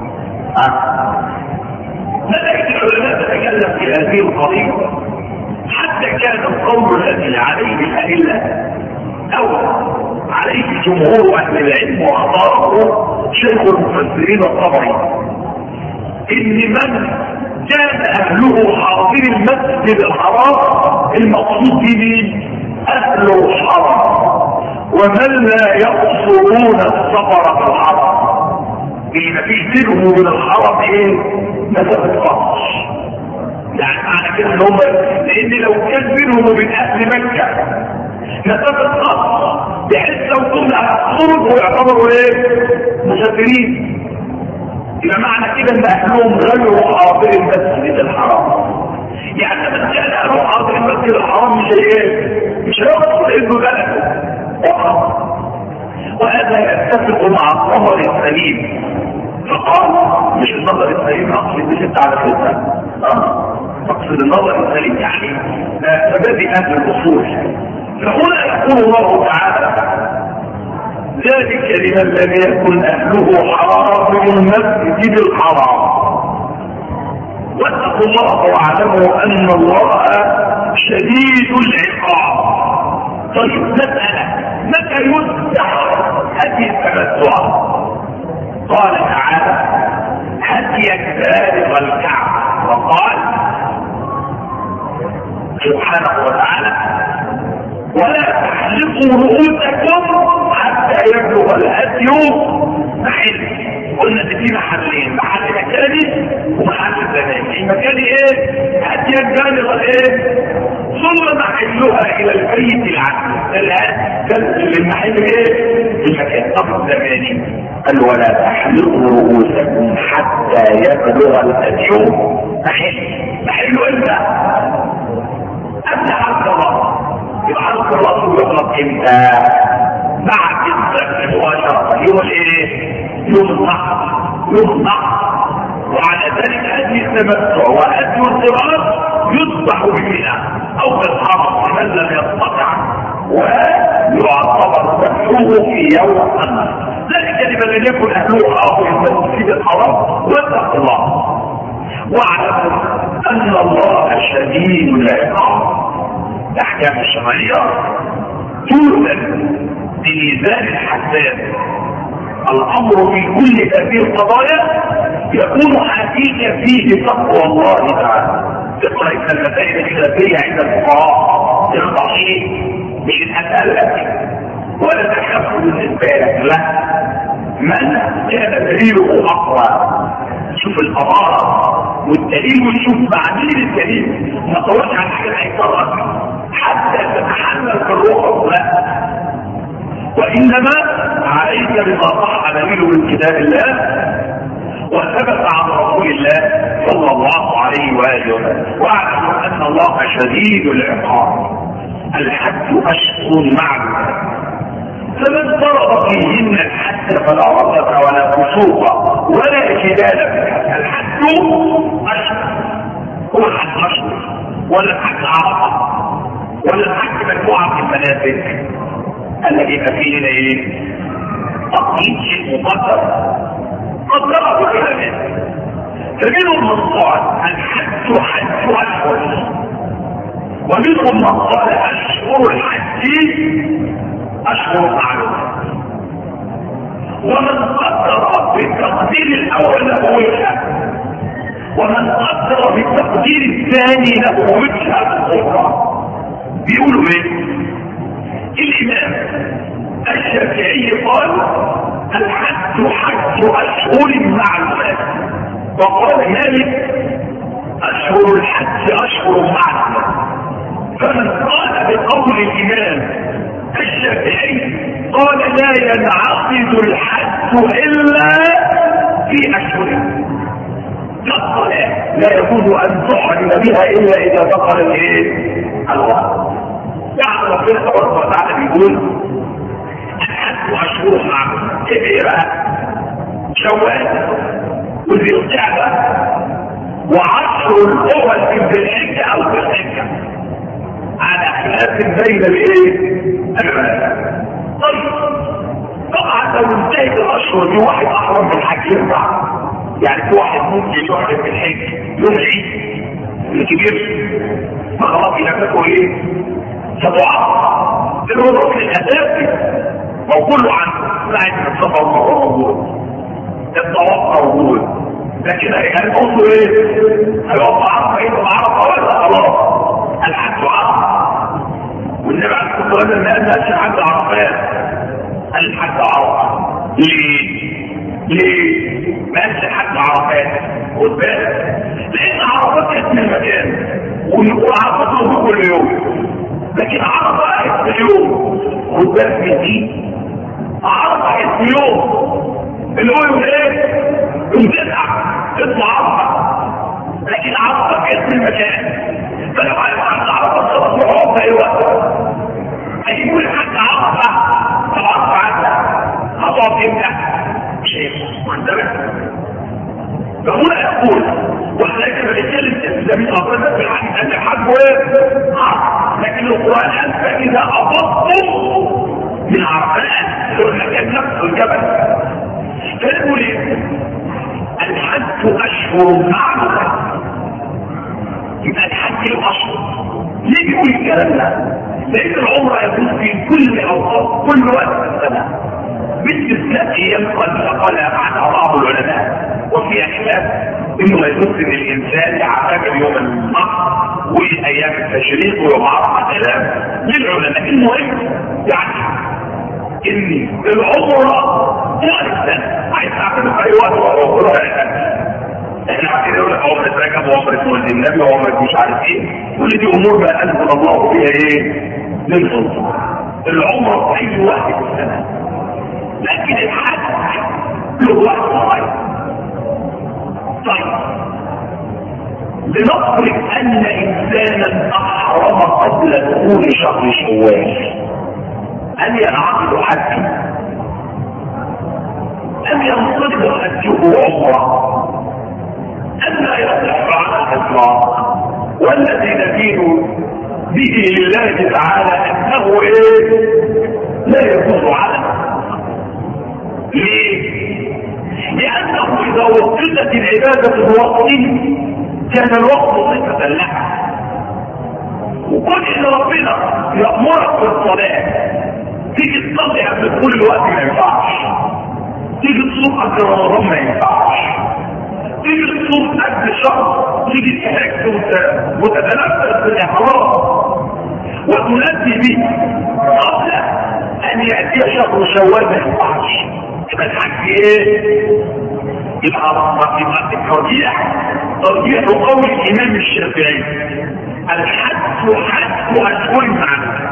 بدأت العلماء تتكلم في هذه القضيه حتى كان القول الذي عليه الادله او عليه جمهور اهل العلم واختاره شيخ المفسرين الطبري ان من كان اهله حاضر المسجد الحرام المقصود به اهل الحرم ومن لا يقصرون السفر في الحرم اللي مفيش بينهم وبين الحرم ايه مسافه قصر. يعني معنى كده ان هم لان لو كان بينهم وبين اهل مكه مسافه قصر بحيث لو كنا هيقصروا ويعتبروا ايه مسافرين يبقى معنى كده ان اهلهم غيروا حاضر المسجد الحرام. يعني من كان اهله حاضر المسجد الحرام مش ايه مش هيقصر انه بلده وهذا يتفق مع النظر السليم. فقال مش النظر السليم اقصد مش انت على فكره، اقصد النظر السليم يعني مبادئ اهل الاصول. فهنا يقول الله تعالى ذلك لمن لم يكن اهله حرام المسجد الحرام واتقوا الله واعلموا ان الله شديد العقاب. طيب مسألة متى يفتح هدي التمتع؟ قال تعالى هديك بالغ الكعبة، وقال سبحانه وتعالى ولا تحلقوا رؤوسكم حتى يبلغ الهدي محل. قلنا ان في محلين، محل مكاني ومحل زماني. المكاني ايه؟ هديك بالغ الايه؟ ثم محلها الى البيت العتيق. الهدي المحل ايه؟ المكان. طب الزماني قال ولا تحلقوا رؤوسكم حتى يبلغ الهدي محل. محله امتى؟ قبل حق الله. يبقى حق الرسول يغلق امتى؟ بعد الذبح مباشرة. يوم الايه؟ يوم النحر. يوم النحر. وعلى ذلك هدي التمتع وهدي القران يذبح بمنى او بالحرم من لم يستطع، ويعتبر ذبحه في يوم النحر. ذلك لمن لم يكن اهله حاضر المسجد الحرام. واتقوا الله واعلموا ان الله شديد العقاب. الاحكام الشرعيه توزن بميزان الحساس. الامر في كل هذه القضايا يكون حقيقه فيه تقوى الله تعالى. تقرا ان المسائل الخلافيه عند الفقهاء تخضع ايه؟ مش الاسئله ولا تخاف بالنسبه لك، لا، من كان دليله اقوى. شوف القرار والدليل وشوف بعدين الدليل، ما تقولش عن حاجه هيضرك حتى تتحمل في الروح، لا، وانما عليك بما صح دليله من كتاب الله وثبت عن رسول الله صلى الله عليه واله وسلم. واعلموا ان الله شديد العقاب. الحج اشهر معلومات، فمن فرض فيهن الحج فلا رفث ولا فسوق ولا جدال فيها. الحج اشهر، هو الحج اشهر ولا الحج عرفه ولا الحج مجموعه من المناسك الذي يبقى فيه هنا ايه؟ تقييد شيء مقدر قدره العلماء. فمنهم من قال الحج حج اشهر، ومنهم من قال اشهر الحج اشهر معلومات، ومن قدر بالتقدير الاول له وجهه، ومن قدر بالتقدير الثاني له وجهه اخرى. بيقولوا ايه؟ الامام الشافعي قال الحج حج اشهر معلومات، وقال مالك اشهر الحج اشهر معلومات. فمن قال بقول الامام الشافعي قال لا ينعقد الحج الا في اشهر كالصلاه، لا يجوز ان تحرم بها الا اذا دخل الايه؟ الوقت. يعني ربنا تبارك وتعالى بيقول الحج اشهر معلومات. ايه بقى؟ شوال وذي القعده وعشر الاول من ذي الحجه او ذي الحجه على خلاف بين الايه؟ العلماء. طيب طبعا لو انتهت الاشهر دي واحد احرم بالحج ينفع؟ يعني في واحد ممكن يحرم بالحج يوم العيد الكبير، ما خلاص ينفقوا ايه؟ تضعف الركن الاساسي موجود عنه، ساعه السفر موجود، الطواف موجود، لكن هيقولوا ايه؟ هيوقع عرفه يبقى عرفه ولا خلاص؟ الحج عرفه. والنبي عليه الصلاه والسلام ما قالش الحج عرفات، الحج عرفه. ليه؟ ليه؟ ما قالش الحج عرفات؟ خد بالك، لان عرفات اسم المكان وعرفات له كل يوم، لكن عرفه اسم يوم. خد بالك من دي، عرفه اسم يوم اللي هو يوم ايه؟ يوم تسعه اسمه عرفه، لكن عرفه اسم المكان. فلو عايز حد عرفه خلاص يقعد في اي وقت هيقول حد عرفه، طب عرفه عدى فهنا يقول ولكن بيتكلم الاسلامي افراد في الحج ان الحج ايه؟ لكن القران قال فاذا افضتم من عرفات المكان نفسه الجبل فيقول ايه؟ الحج اشهر معلومات يبقى الحج له اشهر. ليه بيقول الكلام ده؟ لان العمره يجوز في كل اوقات كل وقت في السنه باستثناء ايام قد قال عنها بعض العلماء وفي خلاف انه يجوز ان الانسان يعتبر يوم النحر وايام التشريق ويوم عرفه كلام للعلماء. المهم يعني ان العمره طول السنه عايز تعتبر في اي وقت وعمره احنا عارفين يقول لك عمره رجب وعمره ولد النبي وعمره مش عارف ايه كل دي امور بقى انزل الله فيها ايه؟ للسلطان. العمره في اي وقت في السنه لكن الحج له وقت معين. طيب لنفرض ان انسانا احرم قبل دخول شهر شوال ان ينعقد حجه ام ينصرف حجه عمره ام لا يصح على الاطلاق والذي ندين به لله تعالى انه ايه؟ لا يجوز على. ليه؟ لأنه إذا وقتت العبادة الوقت كان الوقت صفة لها. وكل إن ربنا يأمرك بالصلاة تيجي تصلي قبل دخول الوقت ما ينفعش. تيجي تصوم قبل رمضان ما ينفعش. تيجي تصوم قبل شهر تيجي تحرك وتتنفس بالإحرام وتنادي به قبل أن يأتي شهر شوال ما ينفعش. يبقى الحج ايه؟ يبقى يبقى الترجيح ترجيح قول الامام الشافعي الحج حج اشهر معلومات.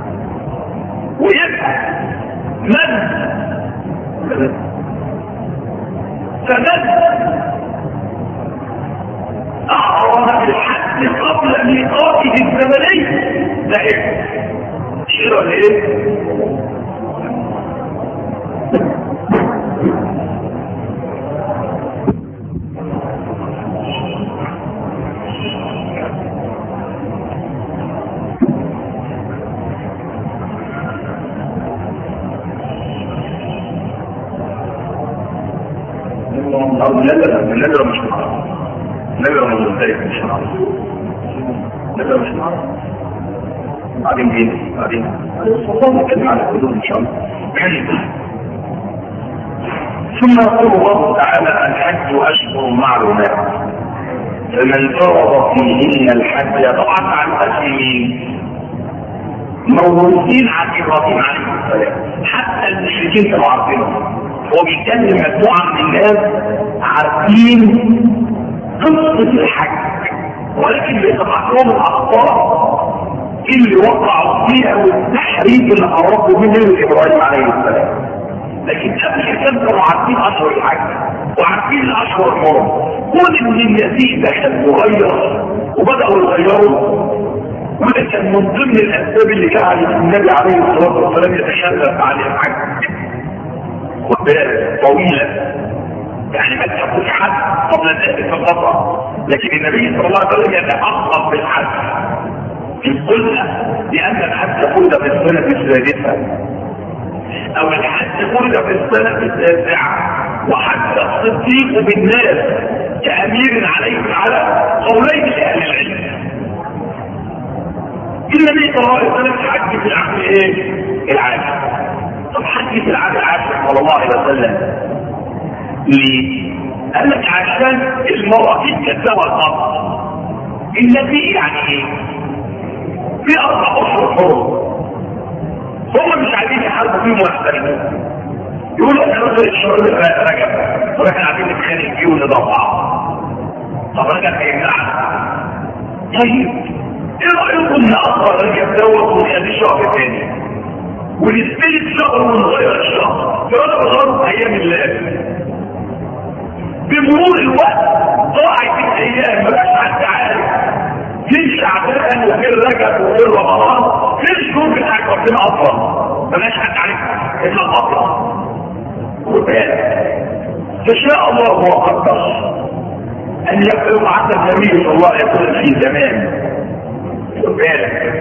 ويبقى من فمن احرم بالحج قبل ميقاته الزمني ده ايه؟ شيرا ايه؟ النذر مش معروف. النذر مش مش معروف. النذر مش معروف. بعدين جينا بعدين الله نتكلم على الحدود ان شاء الله. ثم يقول الله تعالى الحج اشهر معلومات فمن فرض فيهن الحج طبعا عن اسمين موروثين عن ابراهيم عليه السلام حتى المشركين كانوا عارفينهم. هو بيتكلم مجموعه من الناس عارفين قصه الحج ولكن بيتبع لهم الاخبار اللي وقعوا فيها والتحريف اللي قربوا منه ابراهيم عليه السلام. لكن قبل كده كانوا عارفين اشهر الحج وعارفين الاشهر الحرم. كل من اليزيد دخل وغير وبداوا يغيروا وده كان من ضمن الاسباب اللي جعل النبي عليه الصلاه والسلام يتشرف على الحج. وبالك طويله يعني ما تاخدش حد قبل الناس في الفتره لكن النبي صلى الله عليه وسلم يتاخر في الحج. قلنا لان الحج فرض في السنه السادسه او الحج فرض في السنه التاسعه وحتى الصديق بالناس كامير عليهم على قولين لاهل العلم. النبي صلى الله عليه وسلم حج في العام ايه؟ العاشر. طب حج في العام العاشر صلى الله عليه وسلم ليه؟ قال لك عشان المواقيت كتبها الارض التي يعني ايه؟ في اربع اشهر حرم هم مش عايزين يحاربوا فيهم ويحترموه. يقولوا احنا نزل الشهر ده رجب واحنا عايزين نتخانق فيه ونضرب بعض. طب رجب هيمنعنا. طيب ايه رايكم نقطع رجب دوت ونخليه شهر تاني ونستلف شهر ونغير الشهر فانا بغير ايام الله. بمرور الوقت ضاعت الايام ما بقاش حد عارف فين شعبان وفين رجب وفين رمضان فين شهور في الحج وفين اصلا ما بقاش حد عارف الا الاصلا. فشاء الله وقدر ان يبعث النبي صلى الله عليه وسلم في زمان بالك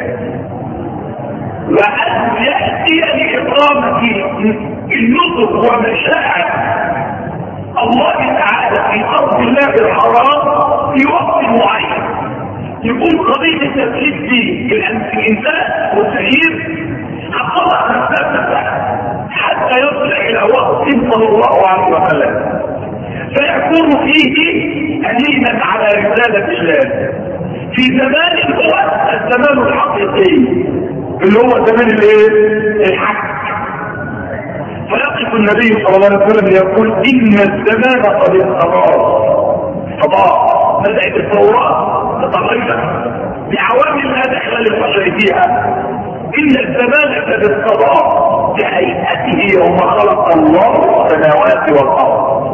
وان ياتي لاقامه النطق ومشاعر الله تعالى في ارض الله الحرام في وقت معين، يكون قضيه التسليم في الانسان والتغيير حققها نفسها حتى يصل الى وقت صلى الله عليه وسلم فيكون فيه امينا على رساله الله في زمان هو الزمان الحقيقي اللي هو زمان الايه؟ الحق. فيقف النبي صلى الله عليه وسلم يقول ان الزمان قد استضاء استضاء بدات الثورات تتغير بعوامل لا دخل للبشر فيها. ان الزمان قد استضاء بهيئته يوم خلق الله السماوات والارض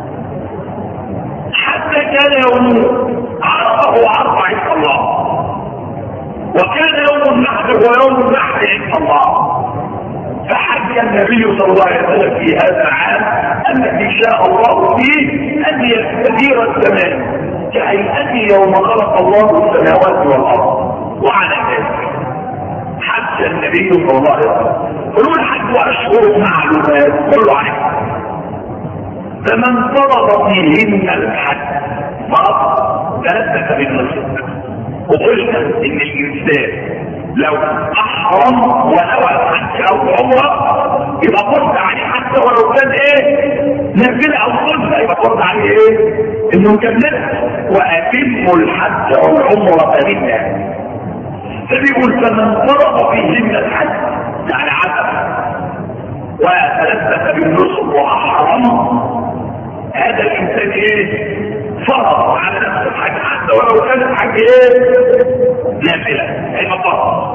حتى كان يوم عرفه عرف عند الله، وكان يوم النحر ويوم النحر عند الله. فحج النبي صلى الله عليه وسلم في هذا العام الذي شاء الله فيه ان يستدير الزمان كهيئته يوم خلق الله السماوات والارض. وعلى ذلك حج النبي صلى الله عليه وسلم. قلوا الحج اشهر معلومات كل عليه فمن فرض فيهن الحج فرض تلبس بالنصف. وقلنا ان الانسان لو احرم ونوى الحج او عمره يبقى فرض عليه حتى ولو كان ايه نافله او سنه، يبقى فرض عليه ايه انه يكملها. واتموا الحج والعمره لله. فبيقول فمن فرض فيهن الحج يعني عزم وتلبس بالنصف واحرم هذا الانسان ايه فرض على نفسه الحج حتى ولو كان الحج ايه نافله هيبقى فرض.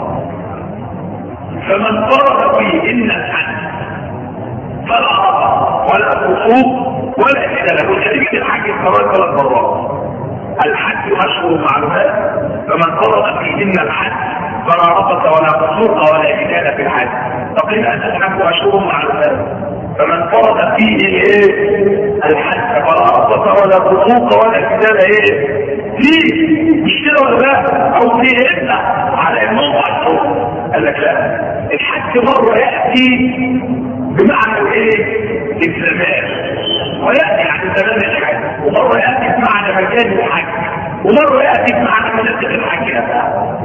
فمن فرض فيهن الحج فلا رفث ولا فسوق ولا جدال. وكلمه الحج ثلاث ثلاث مرات. الحج اشهر معلومات فمن فرض فيهن الحج فلا رفث ولا فسوق ولا جدال في الحج. تقريبا الحج اشهر معلومات فمن فرض فيه ايه الحج فلا رفث ولا فسوق ولا جدال ايه فيه. مش كده ولا لا؟ او فيه الا على انهم اشهر. قال لك لا، الحج مره ياتي بمعنى ايه الزمان وياتي عن زمان الحج، ومره ياتي بمعنى مكان الحج، ومره ياتي بمعنى مناسك الحج نفسها.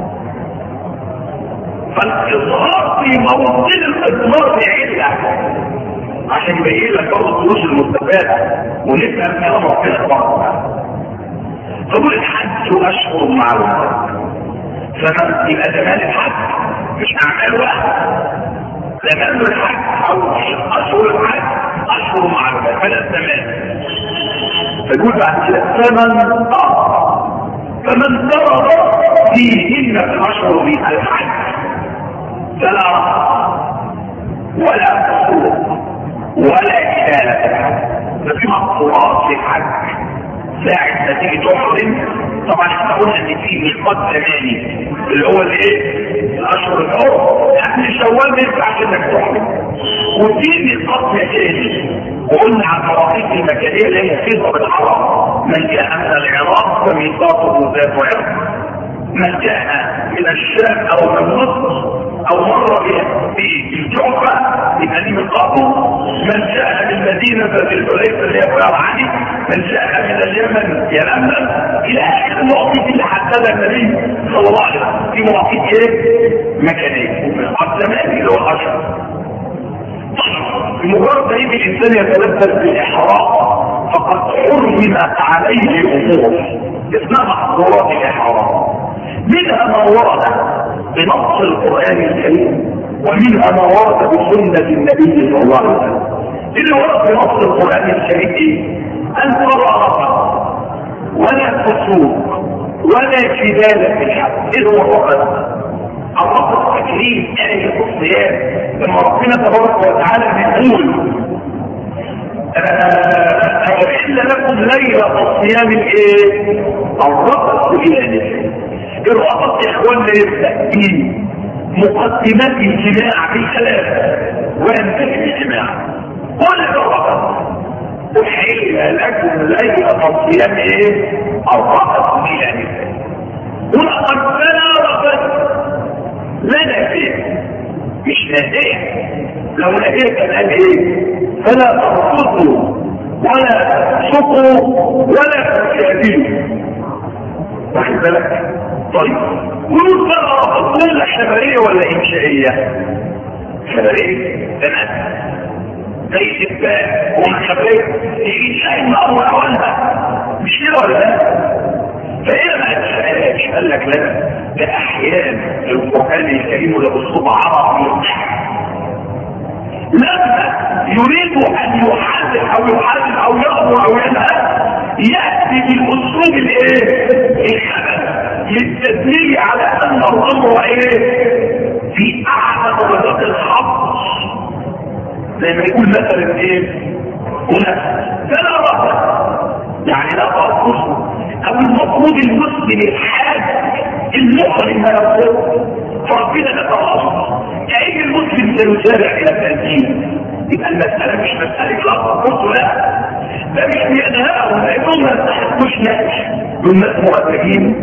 فالاظهار في موطن الاضمار بعله عشان يبين لك برضه الدروس المستفاده ونفهم كلام ربنا برضه. فقول الحج اشهر معلومات. فمن يبقى زمان الحج مش اعمال واحد، زمان الحج او اشهر الحج اشهر معلومات هذا الزمان. فيقول بعد كده فمن فمن فرض فيهن الاشهر الحج فلا رفث ولا فسوق ولا جدال في الحج. ففي مقصورات في الحج ساعة ما تيجي تحرم. طبعا احنا قلنا ان في ميقات زماني اللي هو الايه الاشهر الحرم قبل شوال ما ينفعش انك تحرم، وفي ميقات مكاني وقلنا على المواقيت المكانيه اللي هي في الحرام. من جاء من العراق فميقاته ذات عرق، من جاء من الشام او من مصر او مر في الجعفه يبقى دي ميقاته. من جاء من المدينه في الحليفه اللي هي بيار علي، من جاء من اليمن يلملم الى اخر المواقيت اللي حددها النبي صلى الله عليه وسلم. في مواقيت ايه مكانيه وميقات زماني اللي هو الاشهر. بمجرد ما يجي الانسان يتلبس بالاحرام فقد حرمت عليه امور اسمها محظورات الاحرام. منها ما ورد بنص القرآن الكريم ومنها ما ورد بسنة النبي صلى الله عليه وسلم. اللي ورد بنص القرآن الكريم ايه؟ أن ترى رفث ولا فسوق ولا جدال في الحج. ايه هو الرفث؟ الرفث تكريم آية الصيام لما ربنا تبارك وتعالى بيقول أحل لكم ليلة الصيام الايه؟ الرفث إلى نسل. الرفث يا اخوانا يبدأ فيه مقدمات الجماع بالكلام وينتهي بالجماع. كل الرفث أحل لكم ليلة الصيام ايه؟ الرفض الى نساء. ولقد بلغت لنا فيه مش نهايه. لو نهايه كان قال ايه؟ فلا ترفضوا ولا تسقوا ولا تجادلوا. واخد بالك؟ طيب قولوا بقى رفض ولا خبريه ولا انشائيه؟ خبريه تمام زي الاتباع والخبريه يجي شيء من اول اولها مش كده ولا لا؟ فهي ما تسالش قال لك لا ده احيانا القران الكريم له اسلوب عربي لما يريد ان يحدد او يحدد او يامر او ينهى ياتي بالاسلوب الايه؟ الخبر للتدليل على ان الامر ايه؟ في اعلى درجات الحظ. زي ما يقول مثلا ايه؟ هنا فلا رفض يعني لا ترفضه، او المفروض المسلم الحاج المحرم ما يرفض فربنا نترفض. كأن المسلم سيسارع الى التنزيل. يبقى المسألة مش مسألة لا ترفضه، لا ده مش بينهاهم لانهم ما يستحقوش نقش دول ناس مؤدبين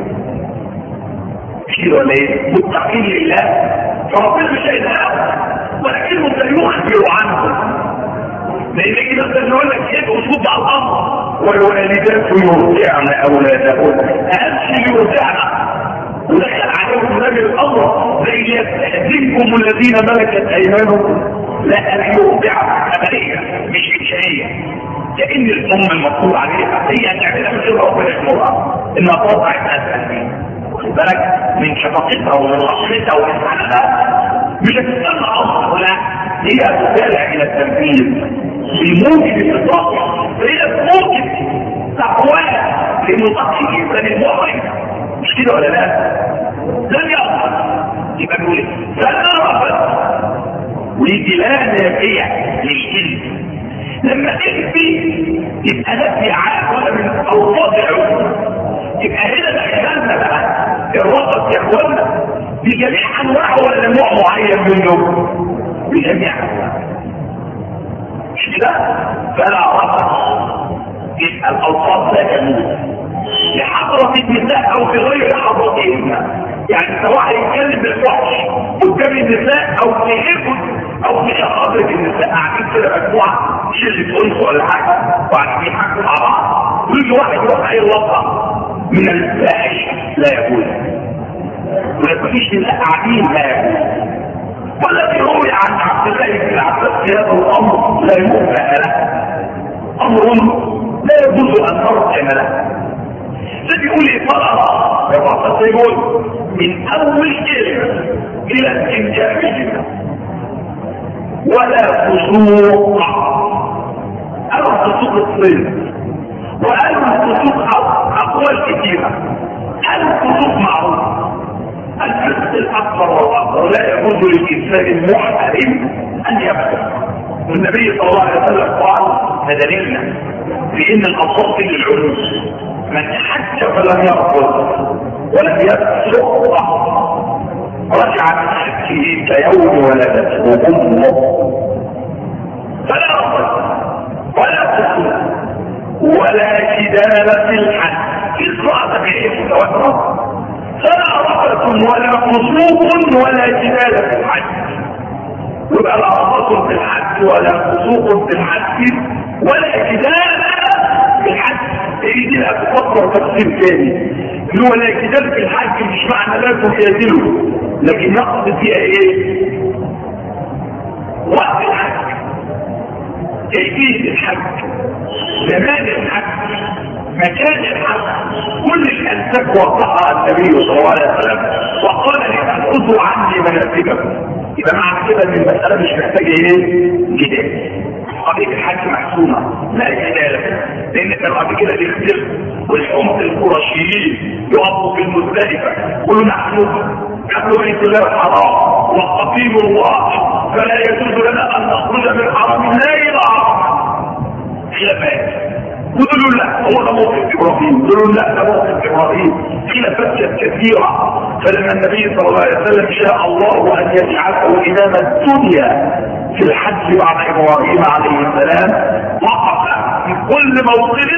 مش كده ولا ايه؟ متقين لله فربنا مش هينهاهم ولكنهم سيخبروا عنهم. لان كده مثلا يقول لك ايه اسلوب على الامر والوالدات يرضعن اولادهن اهم شيء يرضعن ودخل عليهم نبي الامر زي يستهدفكم الذين ملكت ايمانهم لا ان يرضعن ابديه مش انشائيه. كأن الام المفروض عليها هي تعملها من غير ربنا يامرها انها ترضع الناس فيه. واخد بالك من شفقتها ومن رحمتها ومن حنانها مش هتستنى امر ولا هي تسارع الى التنفيذ بموجب الفطره. فهي موجب تقواها لمتقي الانسان المحرم مش كده ولا لا؟ لن يقبل. يبقى بيقول فلا رفض ويجي لا نافيه للجن. لما تكفي يبقى نفي عام من اوصاف العلوم. يبقى هنا دخلنا بقى الرفض يا اخوانا بجميع انواعه ولا نوع معين منه؟ بجميع انواعه مش كده؟ فلا رفض يبقى الاوصاف لا تجوز لحضرة النساء او في غير حضرتهن. يعني سواء يتكلم بالفحش قدام النساء او في حفظ او في حضرة النساء قاعدين كده مجموعه شله انس ولا حاجه وقاعدين يحكوا مع بعض ويجي واحد يروح اي لقطه من الفاحش لا يجوز. ولا مفيش نساء قاعدين لا يجوز. والذي روي عن عبد الله بن عباس في هذا الامر لا يمكن له امر لا يجوز ان ترجم له. ده بيقول ايه؟ طلع يبقى يقول من اول كلمه الى استنجاب كلمه ولا فسوق او فسوق الصيد وقالوا الفسوق اقوال كثيره. الفسوق معروف الفسق الاكبر والاكبر لا يجوز للانسان المحترم ان يفسق. والنبي صلى الله عليه وسلم قال هذا دليلنا في ان الاصل للعلوم من حج فلم يرفض ولم يفسق رجع من حجه كيوم ولدته امه. فلا رفض ولا فسوق ولا جدال في الحج اقرأ بحيث توتر. فلا رفض ولا فسوق ولا جدال في الحج. يبقى لا رفض في الحج ولا فسوق في الحج ولا جدال في الحج. ايه دي هتفكر تفسير تاني اللي هو لا جدال في الحج مش معنى لا تجادله لكن يقصد فيها ايه؟ وقت الحج كيفية الحج زمان الحج مكان الحج كل الانساب وضحها النبي صلى الله عليه وسلم وقال لمن خذوا عني مناسككم. يبقى معنى كده ان المسألة مش محتاجة ايه؟ جدال. قضية الحج محسومة لا جدال لان كان قبل كده بيختلف والحمص القرشيين يقفوا في المزدلفة يقولوا نحن قبل بيت الله الحرام وقفين الله فلا يجوز لنا ان نخرج من حرم الله الى حرم. خلافات وقالوا لا هو ده موقف ابراهيم، قالوا لا ده موقف ابراهيم. خلافات كثيرة. فلما النبي صلى الله عليه وسلم شاء الله ان يجعله امام الدنيا في الحج بعد ابراهيم عليه السلام وقف في كل موطن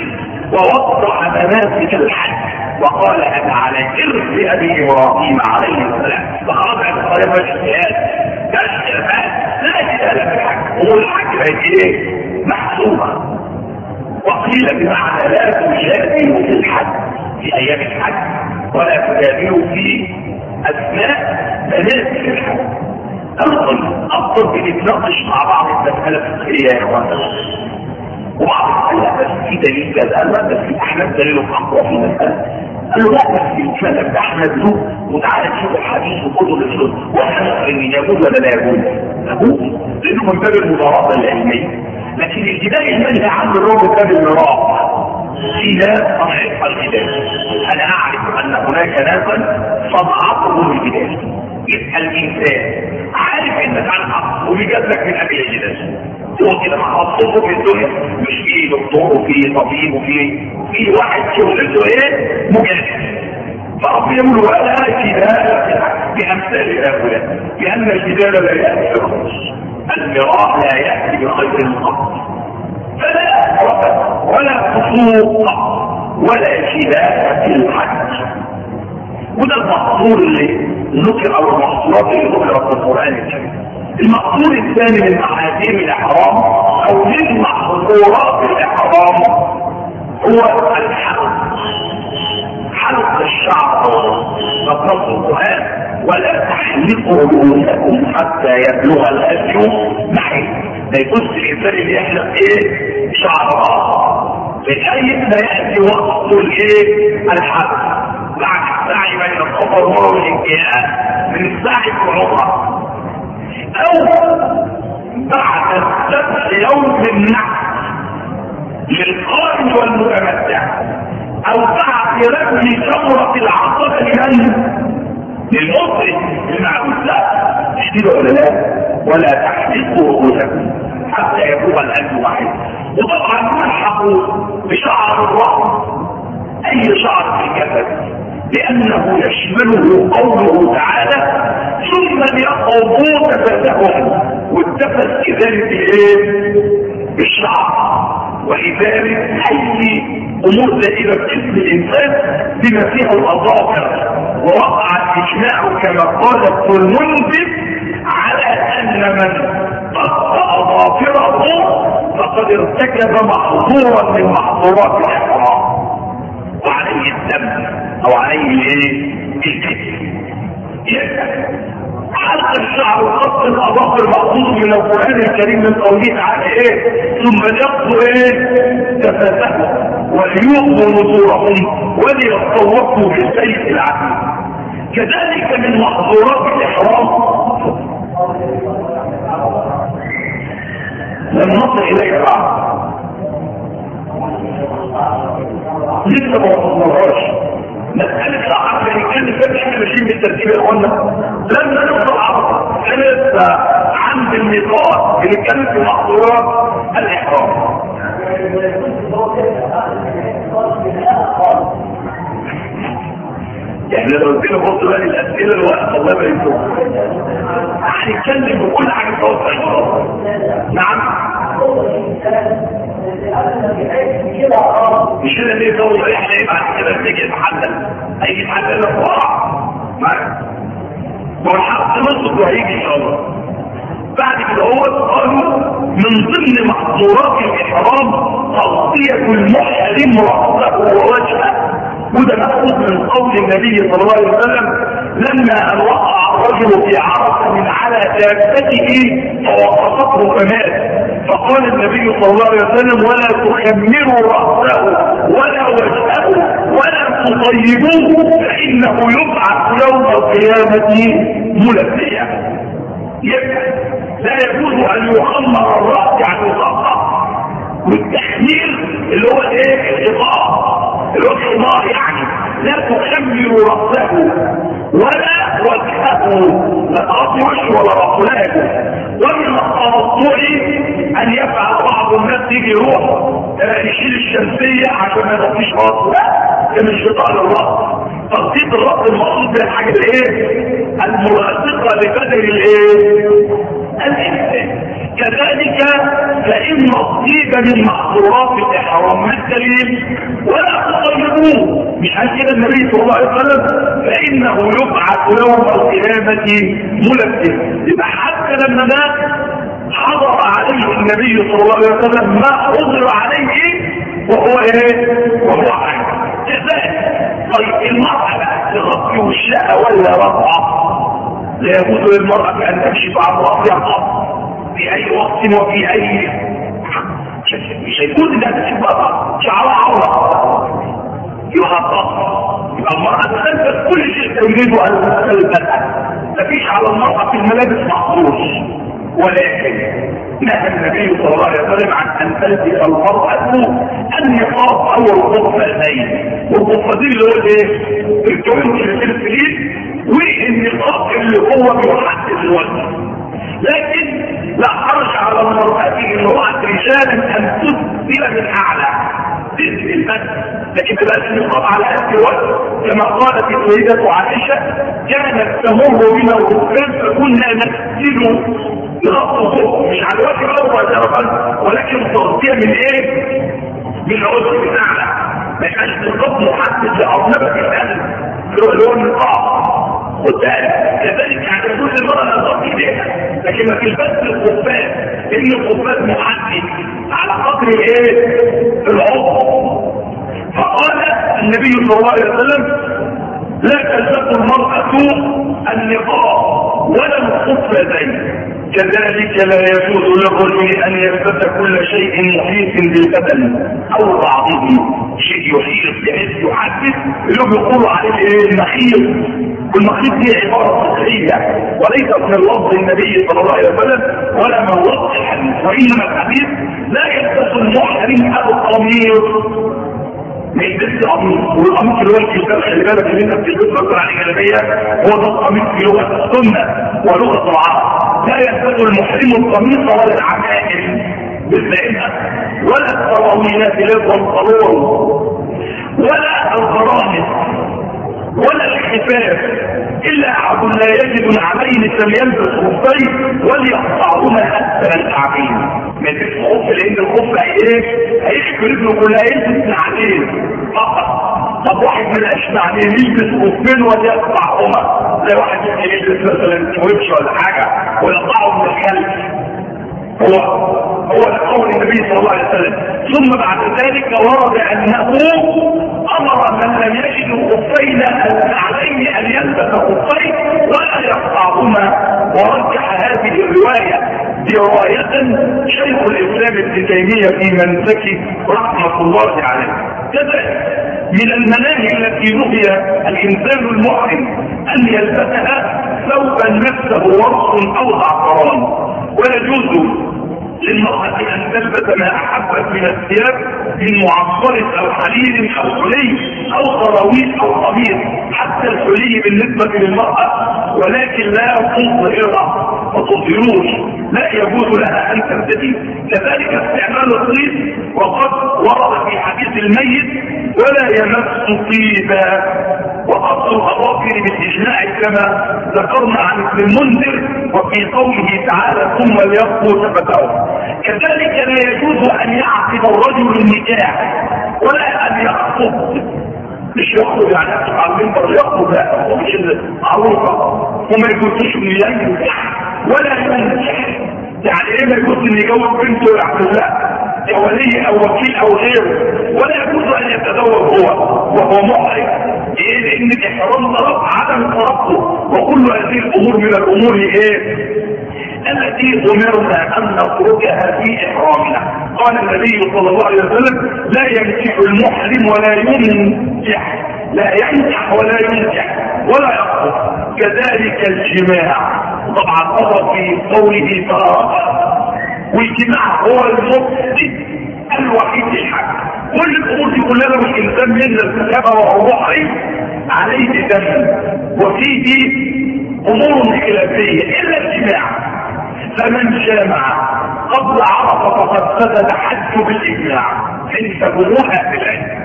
ووضع مناسك الحج وقال انا على ارث ابي ابراهيم عليه السلام. فخرج الصلاه والاجتهاد كالشباب لا جدال في الحج، والحج بقت ايه؟ محسوبه. وقيل بمعنى لا تجادلوا في الحج في ايام الحج ولا تجادلوا في اثناء مناسك الحج. افضل افضل بنتناقش مع بعض المساله الفقهيه يا اخوانا، وبعض قال لا بس في دليل كذا، قال لا بس في احمد دليله اقوى في المساله، قال له لا بس في كلام احمد له وتعالى نشوف الحديث وكتب الفقه واحنا ان يجوز ولا لا يجوز؟ يجوز لانه من باب المضاربه العلميه. لكن الجدال المنهي عنه اللي هو من باب المراء في ناس صنعتها الجدال. انا اعرف ان هناك ناسا صنعتهم الجدال. يبقى الانسان عارف انك على الحق وبيجاب لك من قبل الجدال، هو كده مع خطوطه في الدنيا، مش في دكتور وفي طبيب وفي في واحد شغلته ايه؟ مجاهد. فربنا يقول ولا جدال بامثال هؤلاء، لان الجدال لا ياتي بخير، المراء لا ياتي بخير الخط، فلا رفض ولا فسوق ولا جدال في الحج. وده المحظور اللي ذكر او المحظورات اللي ذكرت في القران الكريم. المحظور الثاني من محاذير الاحرام او من محظورات الاحرام هو الحلق، حلق الشعر. فنص القران ولا تحلقوا رؤوسكم حتى يبلغ الهدي محله. ما يكونش الانسان اللي يحلق ايه؟ شعره. لأي ما ياتي وقت الايه؟ الحلق بعد السعي بين الصفا والمروه والانتهاء من السعي في العمره، او بعد ذبح يوم النحر للقائم والمتمتع، او بعد رمي جمره العقبه للمصري المعبود له. تشتروا ولا لا؟ ولا تحلقوا رؤوسكم حتى يبلغ الهدي محله. وطبعا تلحقوا بشعر الراس اي شعر في الجسد، لأنه يشمله قوله تعالى ثم ليقضوا تفثهم، والتفث كذلك ايه؟ الشعر. ولذلك اي امور زائده في جسم الانسان بما فيها الاظافر، ووقع الاجماع كما قال ابن المنذر على ان من قطع اظافره فقد ارتكب محظورا من محظورات الاحرام وعليه الدم او عليه الايه؟ الكتف. حلق الشعر وقص الاظافر مخصوص من القران الكريم من قوله تعالى ايه؟ ثم ليقضوا ايه؟ تفاثهم وليوقوا نذورهم وليطوفوا بالبيت العتيق. كذلك من محظورات الاحرام لم نصل اليه بعد، لسه ما وصلناش. مسألة العقل اللي كان فاتح احنا ماشيين بالترتيب يا اخوانا، لما نوصل عقل لسه عند الميقات بنتكلم في محظورات الاحرام. يعني لو قلت له بص بقى الاسئله الوقت الله ما ينفعش هنتكلم بكل حاجه توصل. نعم مش كده ليه توصل احنا ايه بعد كده بنيجي نتحلل اي حلل الصراع ما هو الحق نصف وهيجي ان شاء الله. بعد كده هو قالوا من ضمن محظورات الاحرام تغطيه المحرم راسه ووجهه، وده مأخوذ من قول النبي صلى الله عليه وسلم لما ان وقع الرجل في عرفه من على دابته فوقفته فمات، فقال النبي صلى الله عليه وسلم ولا تخمروا راسه ولا وجهه ولا تطيبوه فانه يبعث يوم القيامه ملبيا. يبقى لا يجوز ان يخمر الراس يعني يصقع، والتخمير اللي هو ايه؟ الغطاء اللي هو الخمار، يعني لا تخمر راسه ولا وجهه، لا تغطي وجهه ولا راسه لا يجوز. ومن التوضع ان يفعل بعض الناس يجي يروح يشيل الشمسيه عشان ما يغطيش راسه، لا ده مش غطاء للراس. تغطيه الراس المقصود بالحاجه الايه؟ الملاصقه لبدن الايه؟ الانسان. كذلك فإن الطيب من محظورات الإحرام ما الدليل؟ ولا تطيبوه، مش عن كده النبي صلى الله عليه وسلم فإنه يبعث يوم القيامة ملبسا. يبقى حتى لما مات حضر عليه النبي صلى الله عليه وسلم ما حضر عليه وهو ايه؟ وهو حي. كذلك طيب المرأة بقى تغطي وشها ولا رفعة؟ لا يجوز للمرأة بأن تمشي بعد رأسها في أي وقت وفي أي مش هيكون انها تشبه شعرها عورة يغطى. يبقى المرأة تلبس كل شيء تريد أن تلبسه، مفيش على المرأة في الملابس محظور. ولكن نهى النبي صلى الله عليه وسلم عن ان تلبس المرأة النقاب او القفازين، والقفازين اللي هو ايه؟ الجوانب اللي في الفليل، والنقاب اللي هو بيحدد الوجه. لكن لا حرج على المرأة امرأة رجالا ان تسدل من اعلى تسدل البس، لكن تبقى النقاب على قد الوجه كما قالت السيدة عائشة كانت تمر بنا الركاب فكنا نسدل نغطي مش على الوجه الاول درجا، ولكن تغطيها من ايه؟ من العذر بتاعنا. ما يبقاش النقاب محدد لأرنبة القلب اللي هو النقاب قدام. كذلك يعني كل مرة نغطي بيها، لكن ما في بس الخفاف لان الخفاف محدد على قدر ايه؟ العذر. فقال النبي صلى الله عليه وسلم لا تلبس المرأة النقاب ولا الخفازين. كذلك لا يجوز للرجل ان يلبس كل شيء محيط بالبدن او بعضه، شيء يحيط بحيث يحدث اللي بيقولوا عليه ايه؟ المخيط. والمخيط دي عباره فقهيه وليست من لفظ النبي صلى الله عليه وسلم ولا من لفظ الحديث، وانما الحديث لا يلبس المحرم ابو القميص ما يلبس قميص. والقميص اللي هو الكتاب خلي بالك اللي انت بتلبسه عليه جلابيه هو ده القميص في لغه السنه ولغه العرب. لا يلبس المحرم القميص ولا العمائم بالزائمه ولا الطواوينات لبس الطلول ولا الغرامس ولا الخفاف الا عبد لا يجد نعلين فليلبس خفين وليقطعهما اسفل الكعبين. ما يلبس خف لان الخف ايه؟ هيخفي رجله كلها يلبس نعلين فقط. طب واحد من الاشبع يلبس خفين وليقطعهما زي واحد يلبس مثلا سويتش ولا حاجه ويقطعه من الخلف. هو هو قول النبي صلى الله عليه وسلم. ثم بعد ذلك ورد انه امر من لم يجد خفين النعلين ان يلبس خفين ولا يقطعهما. ورجح هذه الروايه بروايه شيخ الاسلام ابن تيميه في منسكه رحمه الله عليه. كذلك من المناهي التي نهي الانسان المحرم ان يلبسها ثوبا نفسه ورق او زعفران. ويجوز للمرأة أن تلبس ما أحبت من الثياب من معصرة أو حليل أو حلي أو خراويل أو قميص، حتى الحلي بالنسبة للمرأة، ولكن لا تظهرها وتظهروش، لا يجوز لها أن ترتدي. كذلك استعمال الطيب وقد ورد في حديث الميت ولا يمس طيبا. وقص الأظافر بالإجماع كما ذكرنا عن ابن المنذر وفي قوله تعالى ثم ليقضوا تفتهم. كذلك لا يجوز أن يعقد الرجل النكاح ولا أن يخطب. مش يخطب يعني على المنبر يخطب، لا هو مش معروفة. وما يجوزش أن ينكح ولا ينكح. يعني ايه ما يجوز أن يجوز بنته يعقد لا كولي او وكيل او غيره، ولا يجوز ان يتزوج هو وهو محرم. ايه؟ لان الاحرام طرف عدم ترقه. وكل هذه الامور من الامور ايه؟ التي امرنا ان نتركها في احرامنا. قال النبي صلى الله عليه وسلم لا ينكح المحرم ولا ينكح، لا ينكح ولا ينكح ولا يخطب. كذلك الجماع طبعا قضى في قوله تعالى والجماع هو المفسد الوحيد للحق. كل الامور دي كلها لو الانسان ينزل كتابه وهو محرم عليه دم وفيه امور خلافيه الا الجماع. فمن جامع قبل عرفه فقد فسد حجه بالاجماع. انت بروحها في العلم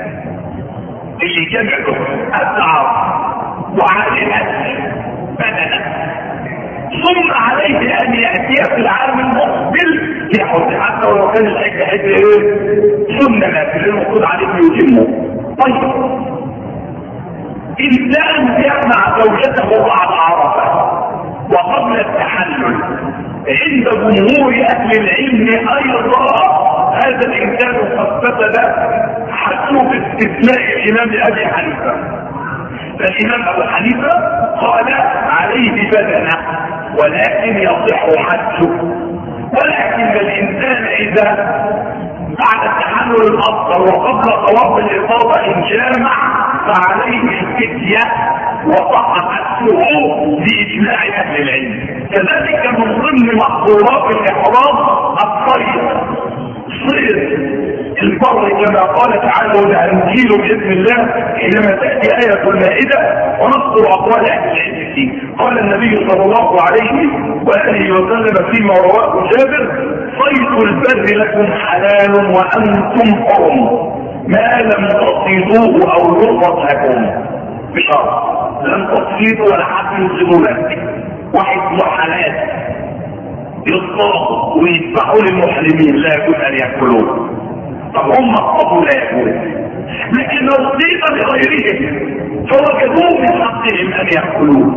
اللي جمع قبل عرفه وعليه حج بدنا، ثم عليه ان ياتي في العام المقبل يحج حتى ولو كان الحج حج ايه؟ سنة لكن المفروض عليه يتمه. طيب إنسان يجمع زوجته بعد عرفة وقبل التحلل عند جمهور أهل العلم أيضا هذا الإنسان قد فسد حتى باستثناء الإمام أبي حنيفة. فالإمام أبو حنيفة قال عليه بدنه ولكن يصح حجه، ولكن الإنسان إذا بعد التحلل الأفضل وقبل طواف الإفاضة إن جامع فعليه الفتية وصح حجه بإجماع أهل العلم. كذلك من ضمن محظورات الإحرام الصيد، صيد البر كما قال تعالى وسنزيل باذن الله حينما تاتي ايه المائده ونذكر اقوال اهل العلم فيه. قال النبي صلى الله عليه واله وسلم فيما رواه جابر: صيد البر لكم حلال وانتم حرم ما لم تصيدوه او يربط لكم بشرط لم تصيدوا ولا حد يصيدوا لك. واحد حلال يصطادوا ويذبحوا للمحرمين لا يجوز ان ياكلوه. طب هم اصطادوا لا يجوز، لكن لو صيد لغيرهم فوجدوه من حقهم ان ياكلوه.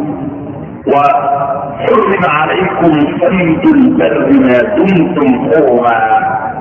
وحرم عليكم صيد البر ما دمتم حرما.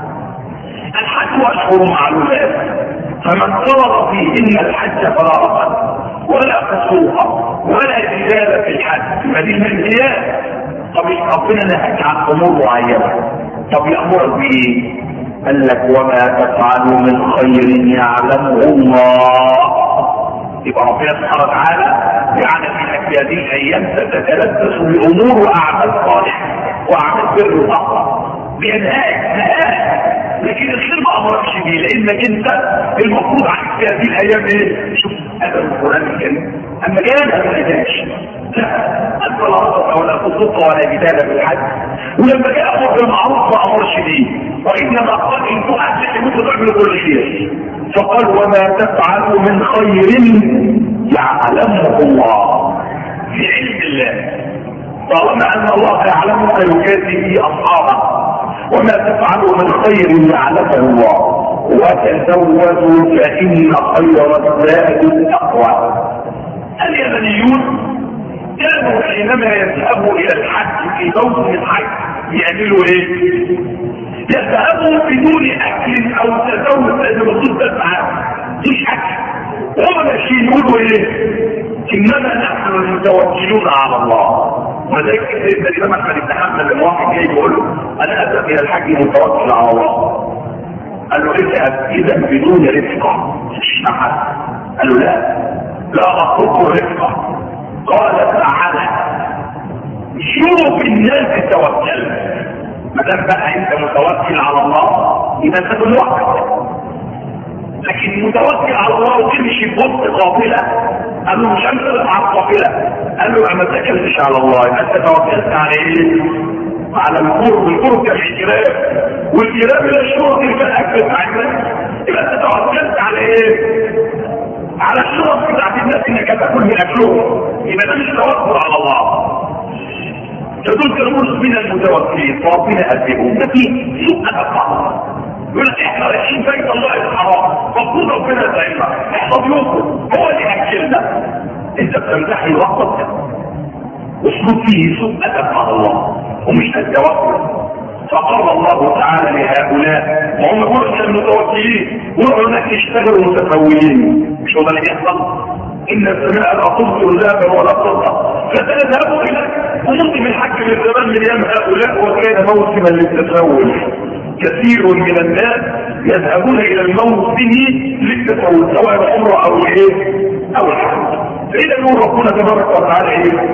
الحج اشهر معلومات، فمن فرض فيهن الحج فلا رفث ولا فسوق ولا جدال في الحج فدي منهيات. طب ربنا نهاك عن امور معينه، طب يامرك بايه؟ قال لك وما تفعلوا من خير يعلمه الله. يبقى ربنا سبحانه وتعالى جعل في هذه الايام تتلبس بامور واعمال صالحه واعمال بر وتقوى بينهاك نهاك، لكن الخير ما امركش بيه لانك انت المفروض عليك في هذه الايام ايه؟ شوف هذا القران الكريم اما جاء ما جاش انت لا رفض ولا فسوق ولا جدال في الحج، ولما جاء امر بالمعروف ما امرش بيه، وانما قال انتم اهل تعملوا كل شيء، فقال وما تفعلوا من خير يعلمه الله في علم الله. طالما ان الله يعلم فيجازي به اصحابه. وما تفعلوا من خير يعلمه الله وتزودوا فان خير الزاد التقوى. اليمنيون كانوا حينما يذهبوا الى الحج في موسم الحج يعملوا ايه؟ يذهبوا بدون اكل او تزود لان الرسول ده مفيش اكل، وهم ماشيين يقولوا ايه؟ انما نحن المتوكلون على الله. وذلك سيدنا الامام احمد بن حنبل لما واحد جاي يقول له انا اذهب الى الحج متوكل على الله، قال له اذهب اذا بدون رفقه مش معك. قال له لا لا اطلب رفقه. قال تعالى شوف الناس توكل، ما دام بقى انت متوكل على الله يبقى انت لوحدك، لكن متوكل على الله وتمشي بوسط قافله. قال له مش هنطلع على القافله، قال له ما تكلمش على الله يبقى انت توكلت على ايه؟ على القرب. القرب كان الجراب، والجراب الى الشرط الاكل بتاع الناس، يبقى انت توكلت على ايه؟ على الشرط بتاعت الناس انك تاكل من اكلهم، يبقى ده مش توكل على الله. فدول كانوا من المتوكلين فربنا هديهم. ده في سوء ادب يقول لك احنا رايحين بيت الله الحرام المفروض ربنا يسعدنا، احنا ضيوفه هو اللي اكلنا. انت بتمدحي وقتك اسلوب فيه سوء ادب مع الله ومش التوكل. فقال الله تعالى لهؤلاء وهم يقولوا احنا المتوكلين ويقولوا هناك يشتغلوا متفولين، مش هو ده اللي بيحصل؟ ان السماء لا تمطر ذهبا ولا فضه فتذهبوا الى وموسم الحج من زمان من ايام هؤلاء وكان موسما للتفاول. كثير من الناس يذهبون الى الموسم للتفاول سواء العمره او ايه او الحج. فاذا نور ربنا تبارك وتعالى ايه؟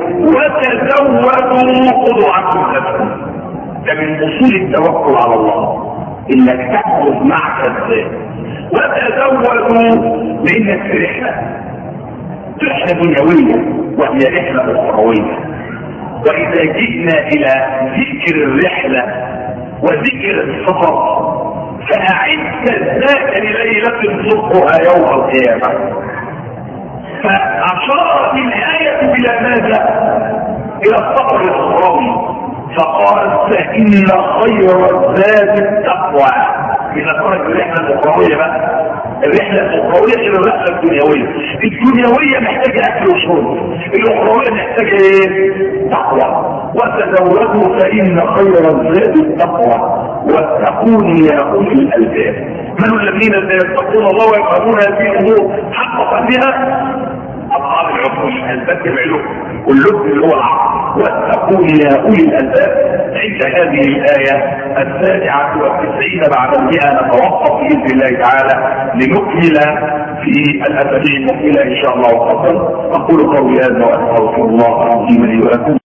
وتزودوا خذوا عنكم نفسكم. ده من اصول التوكل على الله انك تاخذ معك الذات. وتزودوا لانك في رحله رحله دنيويه وهي رحله اخرويه. واذا جئنا الى ذكر الرحله وذكر السفر فاعد الذات لليله تصبها يوم القيامه. فاشارت الايه الى ماذا؟ الى السفر الاخروي. فقال فإن خير الزاد التقوى. إذا خرج الرحلة الأخروية بقى، الرحلة الأخروية إلى الرحلة الدنيوية. الدنيوية محتاجة أكل وشرب، الأخروية محتاجة إيه؟ تقوى. وتزودوا فإن خير الزاد التقوى واتقون يا أولي الألباب. من الذين يتقون الله ويفهمون هذه الأمور حق فهمها؟ أصحاب العقول، الباب العلوم واللب اللي هو العقل. واتقون يا أولي الألباب. عند هذه الآية السابعة والتسعين بعد المئة نتوقف بإذن الله تعالى لنكمل في الأسابيع المقبلة إن شاء الله. وفضل أقول قولي هذا وأستغفر الله العظيم لي ولكم.